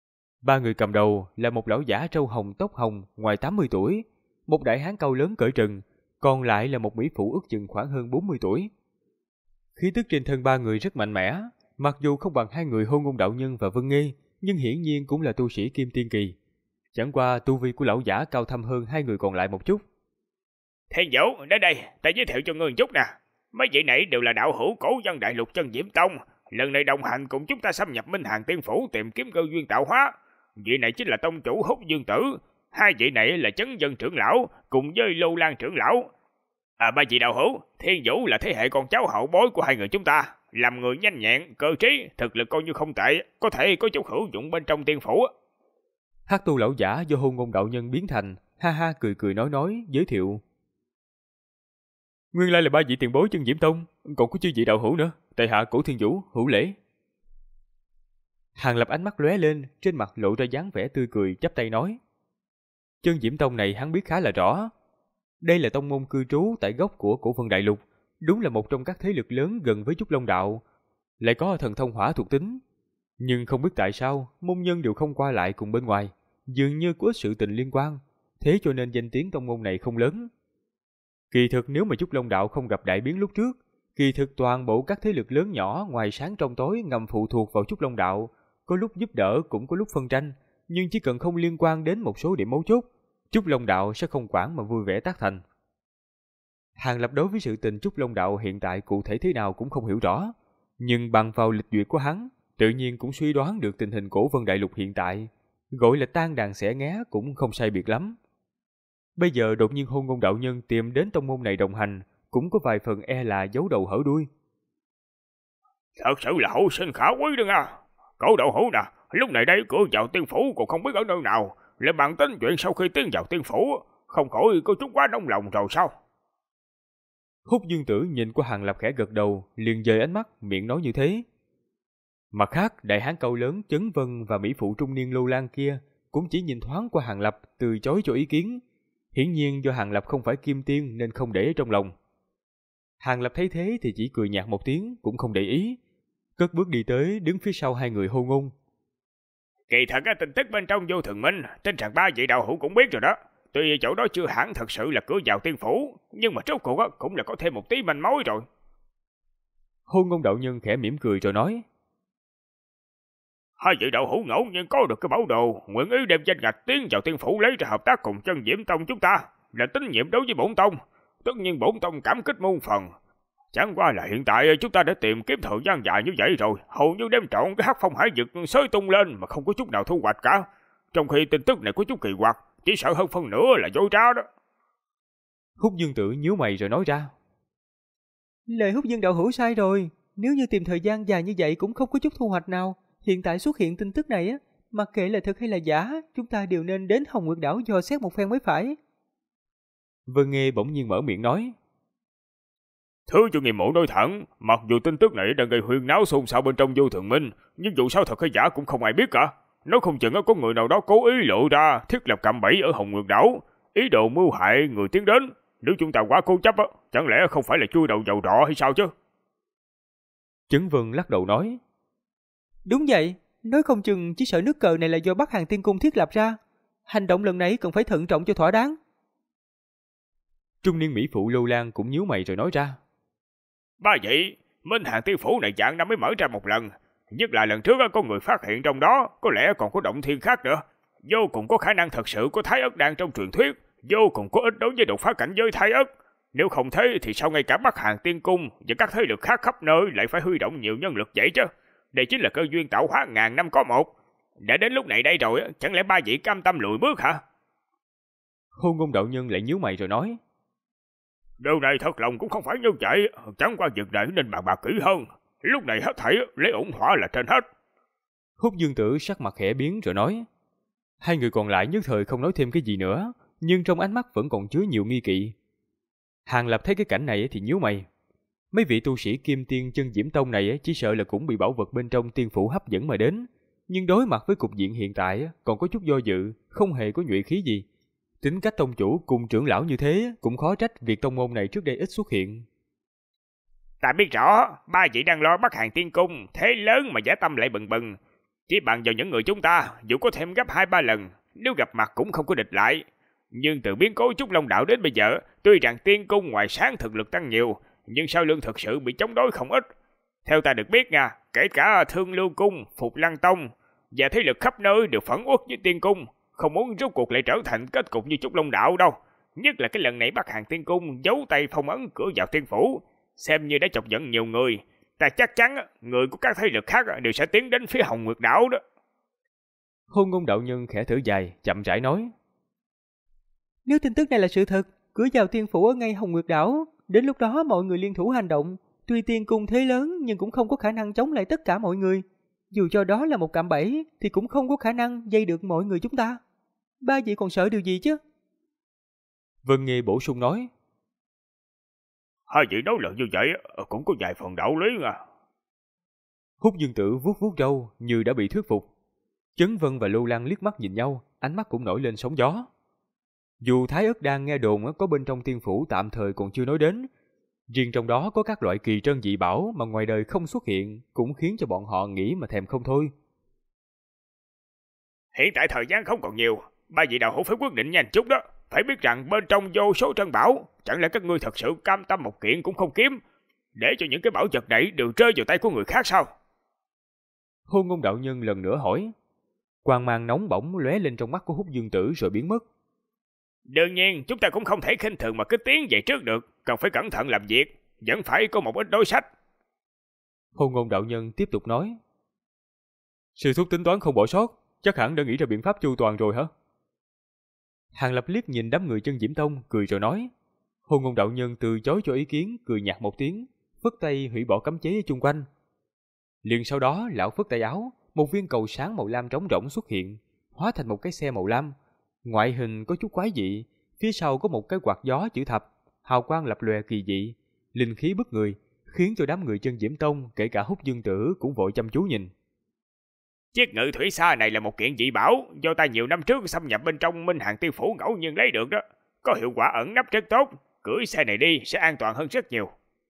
Ba người cầm đầu là một lão giả râu hồng tóc hồng ngoài 80 tuổi, một đại hán cao lớn cởi trần, còn lại là một mỹ phụ ước chừng khoảng hơn 40 tuổi. Khí tức trên thân ba người rất mạnh mẽ, mặc dù không bằng hai người Hôn Ngôn đạo nhân và Vân Nghê, nhưng hiển nhiên cũng là tu sĩ kim tiên kỳ. Chẳng qua tu vi của lão giả cao thâm hơn hai người còn lại một chút. Thiên Vũ, đến đây, ta giới thiệu cho ngươi một chút nè. Mấy vị này đều là đạo hữu cổ dân đại lục Chân Diễm Tông, lần này đồng hành cùng chúng ta xâm nhập Minh Hàn Tiên Phủ tìm kiếm cơ duyên tạo hóa. Vị này chính là tông chủ Húc Dương Tử, hai vị này là Chấn Dân trưởng lão cùng với Lô Lan trưởng lão. Ba vị đạo hữu, Thiên Vũ là thế hệ con cháu hậu bối của hai người chúng ta, làm người nhanh nhẹn, cơ trí, thực lực coi như không tệ, có thể có chút hữu dụng bên trong tiên phủ. Hắc tu lão giả do Hôn Ngôn đạo nhân biến thành, ha ha cười cười nói giới thiệu. Nguyên lai là ba vị tiền bối Chân Diễm Tông, còn có chư vị đạo hữu nữa, tại hạ Cổ Thiên Vũ, hữu lễ. Hàng Lập ánh mắt lóe lên, trên mặt lộ ra dáng vẻ tươi cười, chắp tay nói. Chân Diễm Tông này hắn biết khá là rõ. Đây là tông môn cư trú tại gốc của Cổ Vân Đại Lục, đúng là một trong các thế lực lớn gần với Trúc Long Đạo, lại có thần thông hỏa thuộc tính. Nhưng không biết tại sao, môn nhân đều không qua lại cùng bên ngoài, dường như có sự tình liên quan, thế cho nên danh tiếng tông môn này không lớn. Kỳ thực nếu mà Trúc Long Đạo không gặp đại biến lúc trước, kỳ thực toàn bộ các thế lực lớn nhỏ ngoài sáng trong tối ngầm phụ thuộc vào Trúc Long Đạo, có lúc giúp đỡ cũng có lúc phân tranh, nhưng chỉ cần không liên quan đến một số điểm mấu chốt, Trúc Long Đạo sẽ không quản mà vui vẻ tác thành. Hàng Lập đối với sự tình Trúc Long Đạo hiện tại cụ thể thế nào cũng không hiểu rõ, nhưng bằng vào lịch duyệt của hắn, tự nhiên cũng suy đoán được tình hình Cổ Vân Đại Lục hiện tại, gọi là tan đàn xẻ nghé cũng không sai biệt lắm. Bây giờ đột nhiên Hôn Ngôn đạo nhân tìm đến tông môn này đồng hành, cũng có vài phần e là giấu đầu hở đuôi. Thật sự là hậu sinh khả quý đương à. Cổ đạo hữu nè, lúc này đây cửa vào tiên phủ còn không biết ở nơi nào, lại bàn tính chuyện sau khi tiến vào tiên phủ, không khỏi có chút quá nóng lòng rồi sao? Húc Dương Tử nhìn qua Hàng Lập khẽ gật đầu, liền dời ánh mắt, miệng nói như thế. Mặt khác, đại hán cao lớn Chấn Vân và mỹ phụ trung niên Lô Lan kia cũng chỉ nhìn thoáng qua Hàng Lập, từ chối cho ý kiến. Hiển nhiên do Hàng Lập không phải kim tiên nên không để trong lòng. Hàng Lập thấy thế thì chỉ cười nhạt một tiếng, cũng không để ý, cất bước đi tới đứng phía sau hai người Hôn Ngôn. Kỳ thật cái tin tức bên trong Vô Thường Minh, tin rằng ba vị đạo hữu cũng biết rồi đó. Tuy chỗ đó chưa hẳn thật sự là cửa vào tiên phủ, nhưng mà rốt cuộc cũng là có thêm một tí manh mối rồi. Hôn Ngôn đạo nhân khẽ mỉm cười rồi nói. Hai vị đạo hữu ngẫu nhiên có được cái bảo đồ, nguyện ý đem danh ngạch tiến vào tiên phủ lấy ra hợp tác cùng Chân Diễm Tông chúng ta, là tín nhiệm đối với bổn tông. Tất nhiên bổn tông cảm kích muôn phần. Chẳng qua là hiện tại chúng ta đã tìm kiếm thời gian dài như vậy rồi, hầu như đem trọn cái Hắc Phong Hải Vực xới tung lên mà không có chút nào thu hoạch cả. Trong khi tin tức này có chút kỳ quặc, chỉ sợ hơn phân nửa là dối trá đó. Húc Dương Tử nhíu mày rồi nói ra. Lời Húc Dương đạo hữu sai rồi, nếu như tìm thời gian dài như vậy cũng không có chút thu hoạch nào. Hiện tại xuất hiện tin tức này á, mặc kệ là thật hay là giả, chúng ta đều nên đến Hồng Nguyệt Đảo dò xét một phen mới phải. Vân Nghê bỗng nhiên mở miệng nói. Thứ cho Nghiêm Mộ nói thẳng, mặc dù tin tức này đang gây huyên náo xôn xao bên trong Vô Thường Minh, nhưng dù sao thật hay giả cũng không ai biết cả. Nó không chừng có người nào đó cố ý lộ ra thiết lập cạm bẫy ở Hồng Nguyệt Đảo, ý đồ mưu hại người tiến đến. Nếu chúng ta quá cố chấp, chẳng lẽ không phải là chui đầu vào rọ hay sao chứ? Chấn Vân lắc đầu nói. Đúng vậy, nói không chừng chỉ sợ nước cờ này là do Bắc Hàn Tiên Cung thiết lập ra. Hành động lần này cần phải thận trọng cho thỏa đáng. Trung niên mỹ phụ Lô Lan cũng nhíu mày rồi nói ra. Ba vị, Minh Hàn Tiên Phủ này dạng năm mới mở ra một lần, nhất là lần trước có người phát hiện trong đó, có lẽ còn có động thiên khác nữa. Vô cùng có khả năng thật sự có Thái Ất Đan trong truyền thuyết, vô cùng có ích đối với đột phá cảnh giới Thái Ất. Nếu không thế thì sao ngay cả Bắc Hàn Tiên Cung và các thế lực khác khắp nơi lại phải huy động nhiều nhân lực vậy chứ? Đây chính là cơ duyên tạo hóa ngàn năm có một. Đã đến lúc này đây rồi, chẳng lẽ ba vị cam tâm lùi bước hả? Hôn Ngôn đạo nhân lại nhíu mày rồi nói. Điều này thật lòng cũng không phải như vậy, chẳng qua việc này nên bàn bạc kỹ hơn. Lúc này hết thảy lấy ổn thỏa là trên hết. Húc Dương Tử sắc mặt khẽ biến rồi nói. Hai người còn lại nhất thời không nói thêm cái gì nữa, nhưng trong ánh mắt vẫn còn chứa nhiều nghi kỵ. Hàng Lập thấy cái cảnh này thì nhíu mày. Mấy vị tu sĩ Kim Tiên Chân Diễm Tông này chỉ sợ là cũng bị bảo vật bên trong tiên phủ hấp dẫn mà đến, nhưng đối mặt với cục diện hiện tại còn có chút do dự, không hề có nhuệ khí gì. Tính cách tông chủ cùng trưởng lão như thế cũng khó trách việc tông môn này trước đây ít xuất hiện. Ta biết rõ, ba vị đang lo Bắc Hàn Tiên Cung, thế lớn mà giả tâm lại bừng bừng. Chỉ bằng vào những người chúng ta, dù có thêm gấp 2-3 lần, nếu gặp mặt cũng không có địch lại. Nhưng từ biến cố Trúc Long Đạo đến bây giờ, tuy rằng tiên cung ngoài sáng thực lực tăng nhiều, nhưng sau lưng thực sự bị chống đối không ít. Theo ta được biết nha, kể cả Thương Lưu Cung, Phục Lăng Tông và thế lực khắp nơi đều phẫn uất với tiên cung, không muốn rốt cuộc lại trở thành kết cục như Trúc Long Đạo đâu. Nhất là cái lần này Bắc Hàng Tiên Cung giấu tay phong ấn cửa vào tiên phủ, xem như đã chọc giận nhiều người. Ta chắc chắn người của các thế lực khác đều sẽ tiến đến phía Hồng Nguyệt Đảo đó. Hôn Ngôn đạo nhân khẽ thở dài, chậm rãi nói. Nếu tin tức này là sự thật, cửa vào tiên phủ ở ngay Hồng Nguyệt Đảo, đến lúc đó mọi người liên thủ hành động. Tuy tiên cung thế lớn nhưng cũng không có khả năng chống lại tất cả mọi người. Dù cho đó là một cạm bẫy thì cũng không có khả năng dây được mọi người chúng ta. Ba vị còn sợ điều gì chứ? Vân Nghê bổ sung nói. Hai vị nói lời như vậy cũng có vài phần đạo lý à. Húc Dương Tử vuốt vuốt râu như đã bị thuyết phục. Chấn Vân và Lưu Lăng liếc mắt nhìn nhau, ánh mắt cũng nổi lên sóng gió. Dù Thái Ức đang nghe đồn có bên trong tiên phủ tạm thời còn chưa nói đến, riêng trong đó có các loại kỳ trân dị bảo mà ngoài đời không xuất hiện cũng khiến cho bọn họ nghĩ mà thèm không thôi. Hiện tại thời gian không còn nhiều, ba vị đạo hữu phải quyết định nhanh chút đó. Phải biết rằng bên trong vô số trân bảo, chẳng lẽ các ngươi thật sự cam tâm một kiện cũng không kiếm, để cho những cái bảo vật này đều rơi vào tay của người khác sao? Hôn Ngôn đạo nhân lần nữa hỏi. Quang mang nóng bỏng lóe lên trong mắt của Húc Dương Tử rồi biến mất. Đương nhiên, chúng ta cũng không thể khinh thường mà cứ tiến về trước được, cần phải cẩn thận làm việc, vẫn phải có một ít đối sách. Hôn Ngôn đạo nhân tiếp tục nói. Sư thúc tính toán không bỏ sót, chắc hẳn đã nghĩ ra biện pháp chu toàn rồi hả? Hàng Lập liếc nhìn đám người Chân Diễm Tông, cười rồi nói. Hôn Ngôn đạo nhân từ chối cho ý kiến, cười nhạt một tiếng, phất tay hủy bỏ cấm chế chung quanh. Liền sau đó, lão phất tay áo, một viên cầu sáng màu lam trống rỗng xuất hiện, hóa thành một cái xe màu lam. Ngoại hình có chút quái dị, phía sau có một cái quạt gió chữ thập, hào quang lập lòe kỳ dị, linh khí bức người, khiến cho đám người Chân Diễm Tông, kể cả Húc Dương Tử cũng vội chăm chú nhìn. Chiếc ngự thủy xa này là một kiện dị bảo, do ta nhiều năm trước xâm nhập bên trong Minh Hàng Tiên Phủ ngẫu nhiên lấy được đó, có hiệu quả ẩn nấp rất tốt, cưỡi xe này đi sẽ an toàn hơn rất nhiều.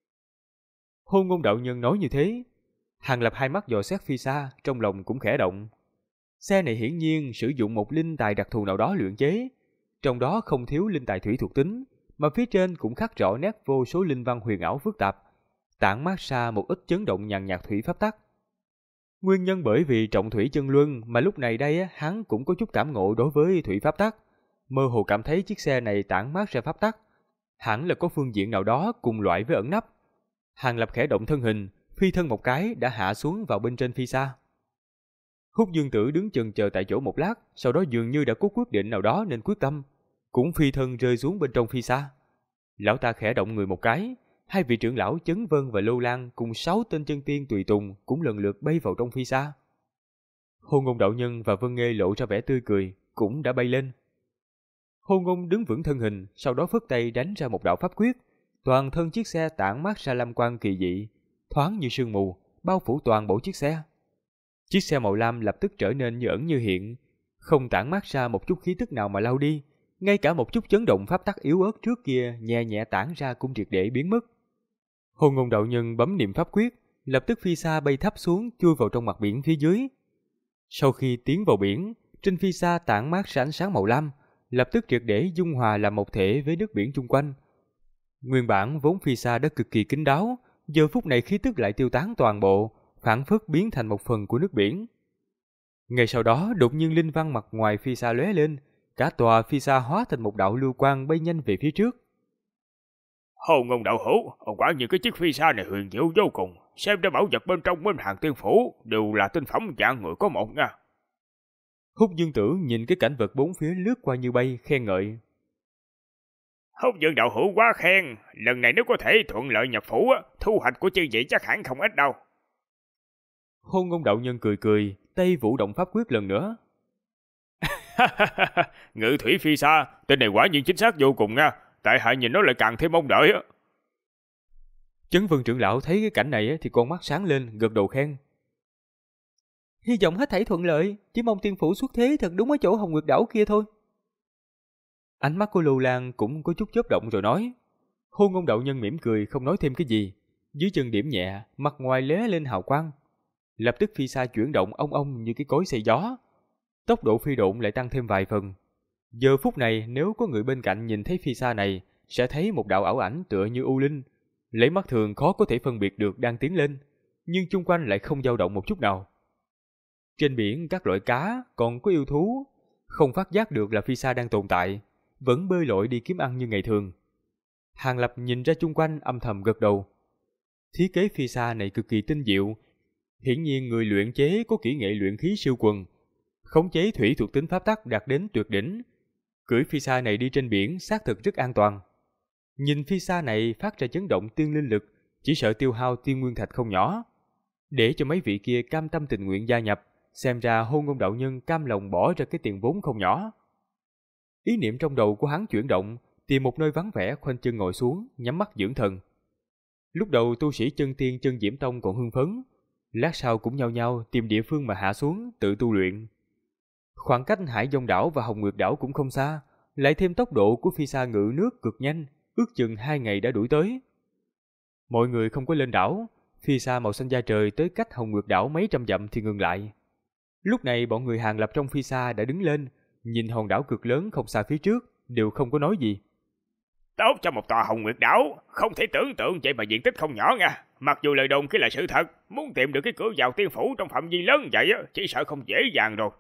Hôn Ngôn đạo nhân nói như thế, Hàng Lập hai mắt dò xét phía xa, trong lòng cũng khẽ động. Xe này hiển nhiên sử dụng một linh tài đặc thù nào đó luyện chế, trong đó không thiếu linh tài thủy thuộc tính, mà phía trên cũng khắc rõ nét vô số linh văn huyền ảo phức tạp, tản mát ra một ít chấn động nhàn nhạt thủy pháp tắc. Nguyên nhân bởi vì trọng thủy chân luân mà lúc này đây hắn cũng có chút cảm ngộ đối với thủy pháp tắc, mơ hồ cảm thấy chiếc xe này tản mát ra pháp tắc, hẳn là có phương diện nào đó cùng loại với ẩn nấp. Hàng Lập khẽ động thân hình, phi thân một cái đã hạ xuống vào bên trên phi xa. Húc Dương Tử đứng chần chờ tại chỗ một lát, sau đó dường như đã có quyết định nào đó nên quyết tâm, cũng phi thân rơi xuống bên trong phi xa. Lão ta khẽ động người một cái, hai vị trưởng lão Chấn Vân và Lưu Lan cùng 6 tên chân tiên tùy tùng cũng lần lượt bay vào trong phi xa. Hôn Ngôn đạo nhân và Vân Nghê lộ ra vẻ tươi cười, cũng đã bay lên. Hôn Ngôn đứng vững thân hình, sau đó phất tay đánh ra một đạo pháp quyết, toàn thân chiếc xe tản mát ra lam quang kỳ dị, thoáng như sương mù, bao phủ toàn bộ chiếc xe. Chiếc xe màu lam lập tức trở nên như ẩn như hiện, không tản mát ra một chút khí tức nào mà lao đi, ngay cả một chút chấn động pháp tắc yếu ớt trước kia nhẹ nhẹ tản ra cũng triệt để biến mất. Hôn Ngôn đạo nhân bấm niệm pháp quyết, lập tức phi xa bay thấp xuống chui vào trong mặt biển phía dưới. Sau khi tiến vào biển, trên phi xa tản mát ra ánh sáng màu lam, lập tức triệt để dung hòa làm một thể với nước biển chung quanh. Nguyên bản vốn phi xa đã cực kỳ kín đáo, giờ phút này khí tức lại tiêu tán toàn bộ, phảng phất biến thành một phần của nước biển. Ngay sau đó, đột nhiên linh văn mặt ngoài phi xa lóe lên, cả tòa phi xa hóa thành một đạo lưu quang bay nhanh về phía trước. Hồn Ngôn đạo hữu, quả nhiên cái chiếc phi xa này huyền diệu vô cùng, xem ra bảo vật bên trong Minh Hàng Tiên Phủ đều là tinh phẩm dạng người có một nha. Húc Dương Tử nhìn cái cảnh vật bốn phía lướt qua như bay, khen ngợi. Húc Dương đạo hữu quá khen, lần này nếu có thể thuận lợi nhập phủ, thu hoạch của chư vị chắc hẳn không ít đâu. Hôn Ngôn đạo nhân cười cười, tay vũ động pháp quyết lần nữa. Ngự thủy phi xa, tên này quả nhiên chính xác vô cùng nha, tại hạ nhìn nó lại càng thêm mong đợi. Chấn Vân trưởng lão thấy cái cảnh này thì con mắt sáng lên, gật đầu khen. Hy vọng hết thảy thuận lợi, chỉ mong tiên phủ xuất thế thật đúng ở chỗ Hồng Nguyệt Đảo kia thôi. Ánh mắt của Lưu Lan cũng có chút chớp động rồi nói. Hôn Ngôn đạo nhân mỉm cười không nói thêm cái gì, dưới chân điểm nhẹ, mặt ngoài lóe lên hào quang. Lập tức phi xa chuyển động ong ong như cái cối xay gió. Tốc độ phi độn lại tăng thêm vài phần. Giờ phút này nếu có người bên cạnh nhìn thấy phi xa này, sẽ thấy một đạo ảo ảnh tựa như u linh. Lấy mắt thường khó có thể phân biệt được đang tiến lên, nhưng chung quanh lại không dao động một chút nào. Trên biển các loại cá, còn có yêu thú, không phát giác được là phi xa đang tồn tại, vẫn bơi lội đi kiếm ăn như ngày thường. Hàng Lập nhìn ra chung quanh âm thầm gật đầu. Thiết kế phi xa này cực kỳ tinh diệu. Hiển nhiên người luyện chế có kỹ nghệ luyện khí siêu quần, khống chế thủy thuộc tính pháp tắc đạt đến tuyệt đỉnh. Cưỡi phi xa này đi trên biển xác thực rất an toàn. Nhìn phi xa này phát ra chấn động tiên linh lực, chỉ sợ tiêu hao tiên nguyên thạch không nhỏ. Để cho mấy vị kia cam tâm tình nguyện gia nhập, xem ra Hôn Ngôn đạo nhân cam lòng bỏ ra cái tiền vốn không nhỏ. Ý niệm trong đầu của hắn chuyển động, tìm một nơi vắng vẻ khoanh chân ngồi xuống, nhắm mắt dưỡng thần. Lúc đầu tu sĩ chân tiên chân diễm tông còn hưng phấn, lát sau cũng nhao nhao tìm địa phương mà hạ xuống tự tu luyện. Khoảng cách Hải Vong đảo và Hồng Nguyệt đảo cũng không xa, lại thêm tốc độ của phi xa ngự nước cực nhanh, ước chừng 2 ngày đã đuổi tới. Mọi người không có lên đảo, phi xa màu xanh da trời tới cách Hồng Nguyệt đảo mấy trăm dặm thì ngừng lại. Lúc này bọn người Hàng Lập trong phi xa đã đứng lên, nhìn hòn đảo cực lớn không xa phía trước, đều không có nói gì. Tốt cho một tòa Hồng Nguyệt đảo, không thể tưởng tượng vậy mà diện tích không nhỏ nha. Mặc dù lời đồn kia là sự thật, muốn tìm được cái cửa vào tiên phủ trong phạm vi lớn vậy chỉ sợ không dễ dàng rồi.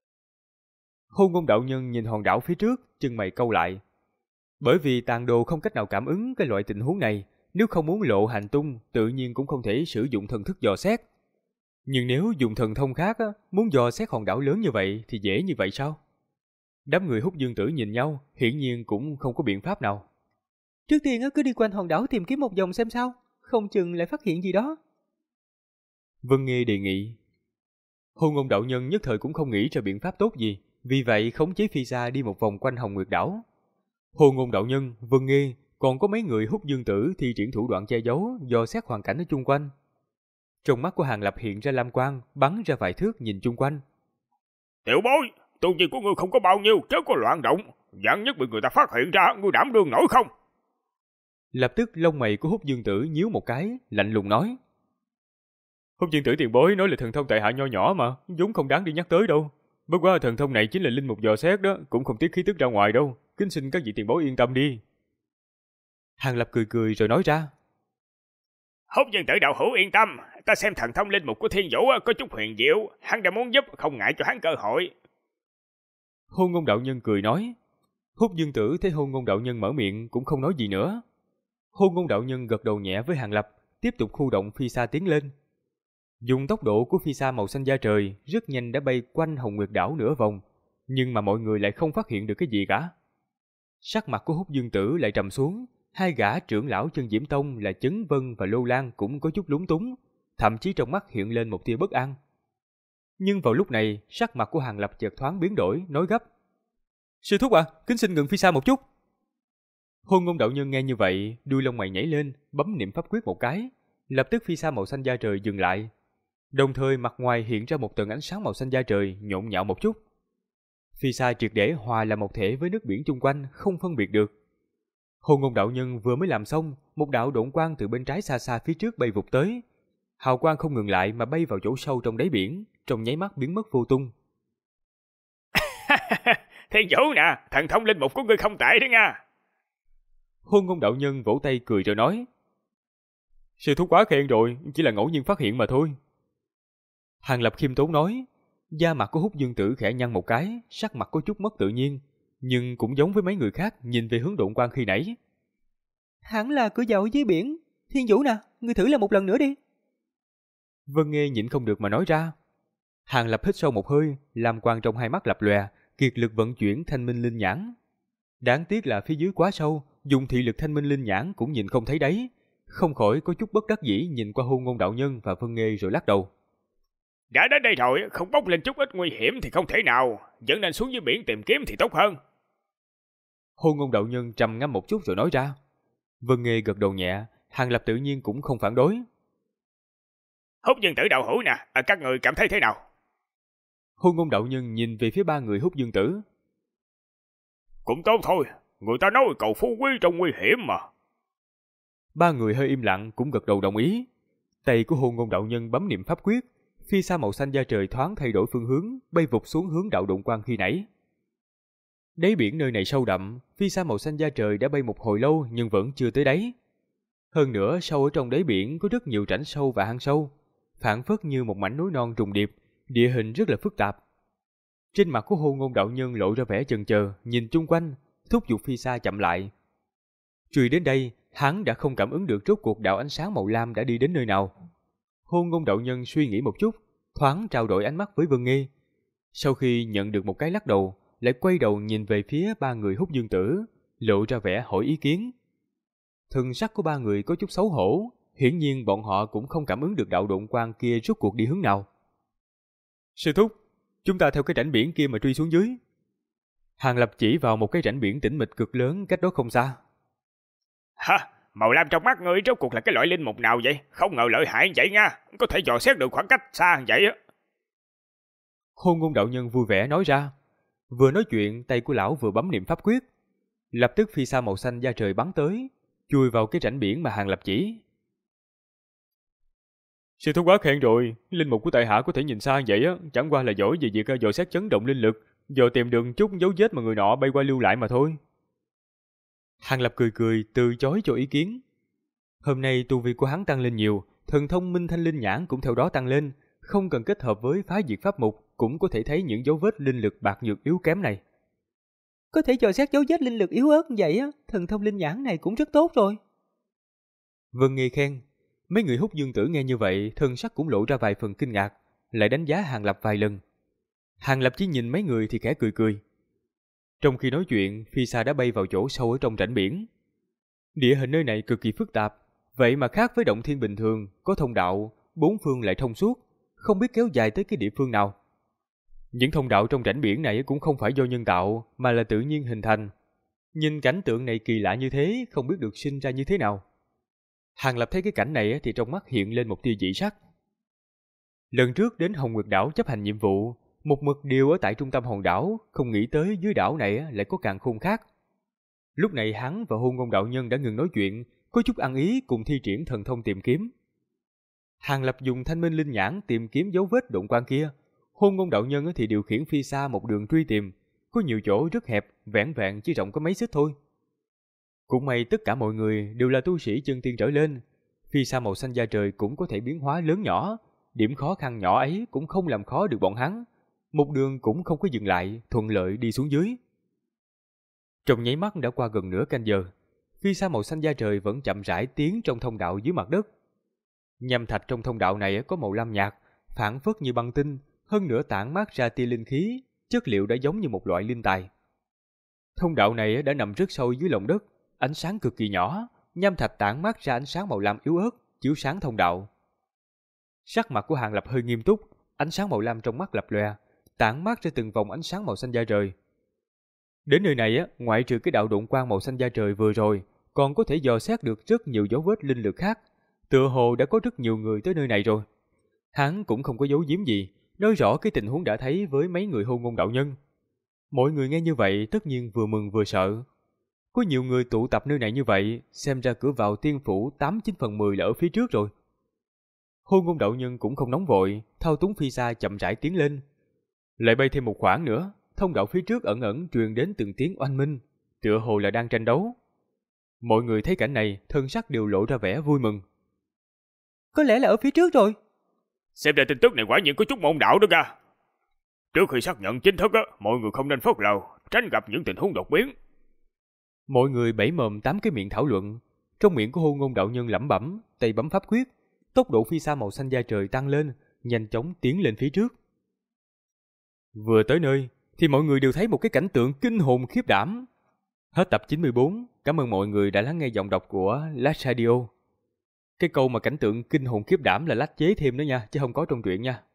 Hôn Ngôn đạo nhân nhìn hòn đảo phía trước, chân mày cau lại. Bởi vì tàn đồ không cách nào cảm ứng cái loại tình huống này, nếu không muốn lộ hành tung, tự nhiên cũng không thể sử dụng thần thức dò xét. Nhưng nếu dùng thần thông khác, muốn dò xét hòn đảo lớn như vậy thì dễ như vậy sao? Đám người Húc Dương Tử nhìn nhau, hiển nhiên cũng không có biện pháp nào. Trước tiên cứ đi quanh hòn đảo tìm kiếm một vòng xem sao, không chừng lại phát hiện gì đó. Vân Nghê đề nghị. Hôn Ngôn đạo nhân nhất thời cũng không nghĩ ra biện pháp tốt gì, vì vậy khống chế phi xa đi một vòng quanh Hồng Nguyệt đảo. Hôn Ngôn đạo nhân, Vân Nghê, còn có mấy người Húc Dương Tử thi triển thủ đoạn che giấu, dò xét hoàn cảnh ở chung quanh. Trong mắt của Hàng Lập hiện ra lam quang, bắn ra vài thước nhìn chung quanh. Tiểu bối, tu vi của ngươi không có bao nhiêu, chớ có loạn động, vạn nhất bị người ta phát hiện ra, ngươi đảm đương nổi không? Lập tức lông mày của Húc Dương Tử nhíu một cái, lạnh lùng nói. Húc Dương Tử tiền bối nói là thần thông tại hạ nho nhỏ mà, vốn không đáng đi nhắc tới đâu. Bất quá thần thông này chính là linh mục dò xét đó, cũng không tiết khí tức ra ngoài đâu, kính xin các vị tiền bối yên tâm đi. Hàng Lập cười cười rồi nói ra. Húc Dương Tử đạo hữu yên tâm, ta xem thần thông linh mục của Thiên Vũ có chút huyền diệu, hắn đã muốn giúp, không ngại cho hắn cơ hội. Hôn Ngôn đạo nhân cười nói. Húc Dương Tử thấy Hôn Ngôn đạo nhân mở miệng cũng không nói gì nữa. Hôn Ngôn đạo nhân gật đầu nhẹ với Hàng Lập, tiếp tục khu động phi xa tiến lên. Dùng tốc độ của phi xa màu xanh da trời, rất nhanh đã bay quanh Hồng Nguyệt đảo nửa vòng, nhưng mà mọi người lại không phát hiện được cái gì cả. Sắc mặt của Húc Dương Tử lại trầm xuống, hai gã trưởng lão chân diễm tông là Chấn Vân và Lô Lan cũng có chút lúng túng, thậm chí trong mắt hiện lên một tia bất an. Nhưng vào lúc này, sắc mặt của Hàng Lập chợt thoáng biến đổi, nói gấp. Sư thúc à, kính xin ngừng phi xa một chút. Hôn Ngôn đạo nhân nghe như vậy, đuôi lông mày nhảy lên, bấm niệm pháp quyết một cái, lập tức phi xa màu xanh da trời dừng lại. Đồng thời mặt ngoài hiện ra một tầng ánh sáng màu xanh da trời nhộn nhạo một chút. Phi xa triệt để hòa là một thể với nước biển chung quanh, không phân biệt được. Hôn Ngôn đạo nhân vừa mới làm xong, một đạo độn quang từ bên trái xa xa phía trước bay vụt tới. Hào quang không ngừng lại mà bay vào chỗ sâu trong đáy biển, trong nháy mắt biến mất vô tung. Thiên Vũ nè, thần thông linh mục của ngươi không tệ đó nha. Hôn Ngôn đạo nhân vỗ tay cười rồi nói. Sư thúc quá khen rồi, chỉ là ngẫu nhiên phát hiện mà thôi. Hàng Lập khiêm tốn nói. Da mặt của Húc Dương Tử khẽ nhăn một cái, sắc mặt có chút mất tự nhiên, nhưng cũng giống với mấy người khác nhìn về hướng độn quang khi nãy. Hẳn là cửa vào dưới biển. Thiên Vũ nè, ngươi thử làm một lần nữa đi. Vân Nghê nhịn không được mà nói ra. Hàng Lập hít sâu một hơi, lam quang trong hai mắt lập lòe, kiệt lực vận chuyển thanh minh linh nhãn. Đáng tiếc là phía dưới quá sâu, dùng thị lực thanh minh linh nhãn cũng nhìn không thấy đáy, không khỏi có chút bất đắc dĩ nhìn qua Hôn Ngôn đạo nhân và Vân Nghê rồi lắc đầu. Đã đến đây rồi, không bốc lên chút ít nguy hiểm thì không thể nào, vẫn nên xuống dưới biển tìm kiếm thì tốt hơn. Hôn Ngôn đạo nhân trầm ngâm một chút rồi nói ra. Vân Nghê gật đầu nhẹ, Hàng Lập tự nhiên cũng không phản đối. Húc Dương Tử đạo hữu nè, các người cảm thấy thế nào? Hôn Ngôn đạo nhân nhìn về phía ba người Húc Dương Tử. Cũng tốt thôi, người ta nói cầu phú quý trong nguy hiểm mà. Ba người hơi im lặng cũng gật đầu đồng ý. Tay của Hôn Ngôn đạo nhân bấm niệm pháp quyết, phi sa màu xanh da trời thoáng thay đổi phương hướng, bay vụt xuống hướng đạo độn quang khi nãy. Đáy biển nơi này sâu đậm, phi sa màu xanh da trời đã bay một hồi lâu nhưng vẫn chưa tới đáy. Hơn nữa, sâu ở trong đáy biển có rất nhiều rãnh sâu và hang sâu, phảng phất như một mảnh núi non trùng điệp, địa hình rất là phức tạp. Trên mặt của Hôn Ngôn đạo nhân lộ ra vẻ chần chờ, nhìn chung quanh, thúc giục phi sa chậm lại. Truy đến đây, hắn đã không cảm ứng được rốt cuộc đạo ánh sáng màu lam đã đi đến nơi nào. Hôn Ngôn đạo nhân suy nghĩ một chút, thoáng trao đổi ánh mắt với Vân Nghê. Sau khi nhận được một cái lắc đầu, lại quay đầu nhìn về phía ba người Húc Dương Tử, lộ ra vẻ hỏi ý kiến. Thần sắc của ba người có chút xấu hổ, hiển nhiên bọn họ cũng không cảm ứng được đạo độn quang kia rốt cuộc đi hướng nào. Sư thúc, chúng ta theo cái rãnh biển kia mà truy xuống dưới. Hàng Lập chỉ vào một cái rãnh biển tĩnh mịch cực lớn cách đó không xa. Hả? Màu lam trong mắt ngươi rốt cuộc là cái loại linh mục nào vậy? Không ngờ lợi hại vậy nha, có thể dò xét được khoảng cách xa vậy á. Hôn Ngôn đạo nhân vui vẻ nói ra. Vừa nói chuyện, tay của lão vừa bấm niệm pháp quyết. Lập tức phi sa màu xanh da trời bắn tới, chui vào cái rãnh biển mà Hàng Lập chỉ. Sư thúc quá khen rồi, linh mục của tại hạ có thể nhìn xa vậy á, chẳng qua là giỏi về việc dò xét chấn động linh lực, dò tìm được chút dấu vết mà người nọ bay qua lưu lại mà thôi. Hàng Lập cười cười, từ chối cho ý kiến. Hôm nay tu vi của hắn tăng lên nhiều, thần thông minh thanh linh nhãn cũng theo đó tăng lên, không cần kết hợp với phá diệt pháp mục cũng có thể thấy những dấu vết linh lực bạc nhược yếu kém này. Có thể dò xét dấu vết linh lực yếu ớt như vậy á, thần thông linh nhãn này cũng rất tốt rồi. Vân Nghê khen. Mấy người Húc Dương Tử nghe như vậy, thân sắc cũng lộ ra vài phần kinh ngạc, lại đánh giá Hàng Lập vài lần. Hàng Lập chỉ nhìn mấy người thì khẽ cười cười. Trong khi nói chuyện, phi sa đã bay vào chỗ sâu ở trong rãnh biển. Địa hình nơi này cực kỳ phức tạp, vậy mà khác với động thiên bình thường, có thông đạo, bốn phương lại thông suốt, không biết kéo dài tới cái địa phương nào. Những thông đạo trong rãnh biển này cũng không phải do nhân tạo, mà là tự nhiên hình thành. Nhìn cảnh tượng này kỳ lạ như thế, không biết được sinh ra như thế nào. Hàng Lập thấy cái cảnh này thì trong mắt hiện lên một tia dị sắc. Lần trước đến Hồng Nguyệt đảo chấp hành nhiệm vụ, một mực điều ở tại trung tâm hòn đảo, không nghĩ tới dưới đảo này lại có càn khôn khác. Lúc này hắn và Hôn Ngôn đạo nhân đã ngừng nói chuyện, có chút ăn ý cùng thi triển thần thông tìm kiếm. Hàng Lập dùng thanh minh linh nhãn tìm kiếm dấu vết độn quang kia. Hôn Ngôn đạo nhân thì điều khiển phi sa một đường truy tìm, có nhiều chỗ rất hẹp, vẻn vẹn chỉ rộng có mấy xích thôi. Cũng may tất cả mọi người đều là tu sĩ chân tiên trở lên, phi sa màu xanh da trời cũng có thể biến hóa lớn nhỏ, điểm khó khăn nhỏ ấy cũng không làm khó được bọn hắn, một đường cũng không có dừng lại, thuận lợi đi xuống dưới. Trong nháy mắt đã qua gần nửa canh giờ, phi sa màu xanh da trời vẫn chậm rãi tiến trong thông đạo dưới mặt đất. Nham thạch trong thông đạo này có màu lam nhạt, phảng phất như băng tinh, hơn nữa tản mát ra tia linh khí, chất liệu đã giống như một loại linh tài. Thông đạo này đã nằm rất sâu dưới lòng đất, ánh sáng cực kỳ nhỏ, nham thạch tản mát ra ánh sáng màu lam yếu ớt, chiếu sáng thông đạo. Sắc mặt của Hàng Lập hơi nghiêm túc, ánh sáng màu lam trong mắt lập lòe, tản mát ra từng vòng ánh sáng màu xanh da trời. Đến nơi này ngoại trừ cái đạo độn quang màu xanh da trời vừa rồi, còn có thể dò xét được rất nhiều dấu vết linh lực khác. Tựa hồ đã có rất nhiều người tới nơi này rồi. Hắn cũng không có giấu giếm gì, nói rõ cái tình huống đã thấy với mấy người Hôn Ngôn đạo nhân. Mọi người nghe như vậy tất nhiên vừa mừng vừa sợ. Có nhiều người tụ tập nơi này như vậy, xem ra cửa vào tiên phủ 89/10 là ở phía trước rồi. Hôn Ngôn đạo nhân cũng không nóng vội, thao túng phi sa chậm rãi tiến lên. Lại bay thêm một khoảng nữa, thông đạo phía trước ẩn ẩn truyền đến từng tiếng oanh minh, tựa hồ là đang tranh đấu. Mọi người thấy cảnh này, thân sắc đều lộ ra vẻ vui mừng. Có lẽ là ở phía trước rồi. Xem ra tin tức này quả nhiên có chút môn đạo đó kìa. Trước khi xác nhận chính thức mọi người không nên phớt lờ, tránh gặp những tình huống đột biến. Mọi người bảy mồm tám cái miệng thảo luận. Trong miệng của Hôn Ngôn đạo nhân lẩm bẩm, tay bấm pháp quyết, tốc độ phi sa màu xanh da trời tăng lên, nhanh chóng tiến lên phía trước. Vừa tới nơi thì mọi người đều thấy một cái cảnh tượng kinh hồn khiếp đảm. Hết tập 94, cảm ơn mọi người đã lắng nghe giọng đọc của Last Radio. Cái câu mà cảnh tượng kinh hồn khiếp đảm là lách chế thêm đó nha, chứ không có trong truyện nha.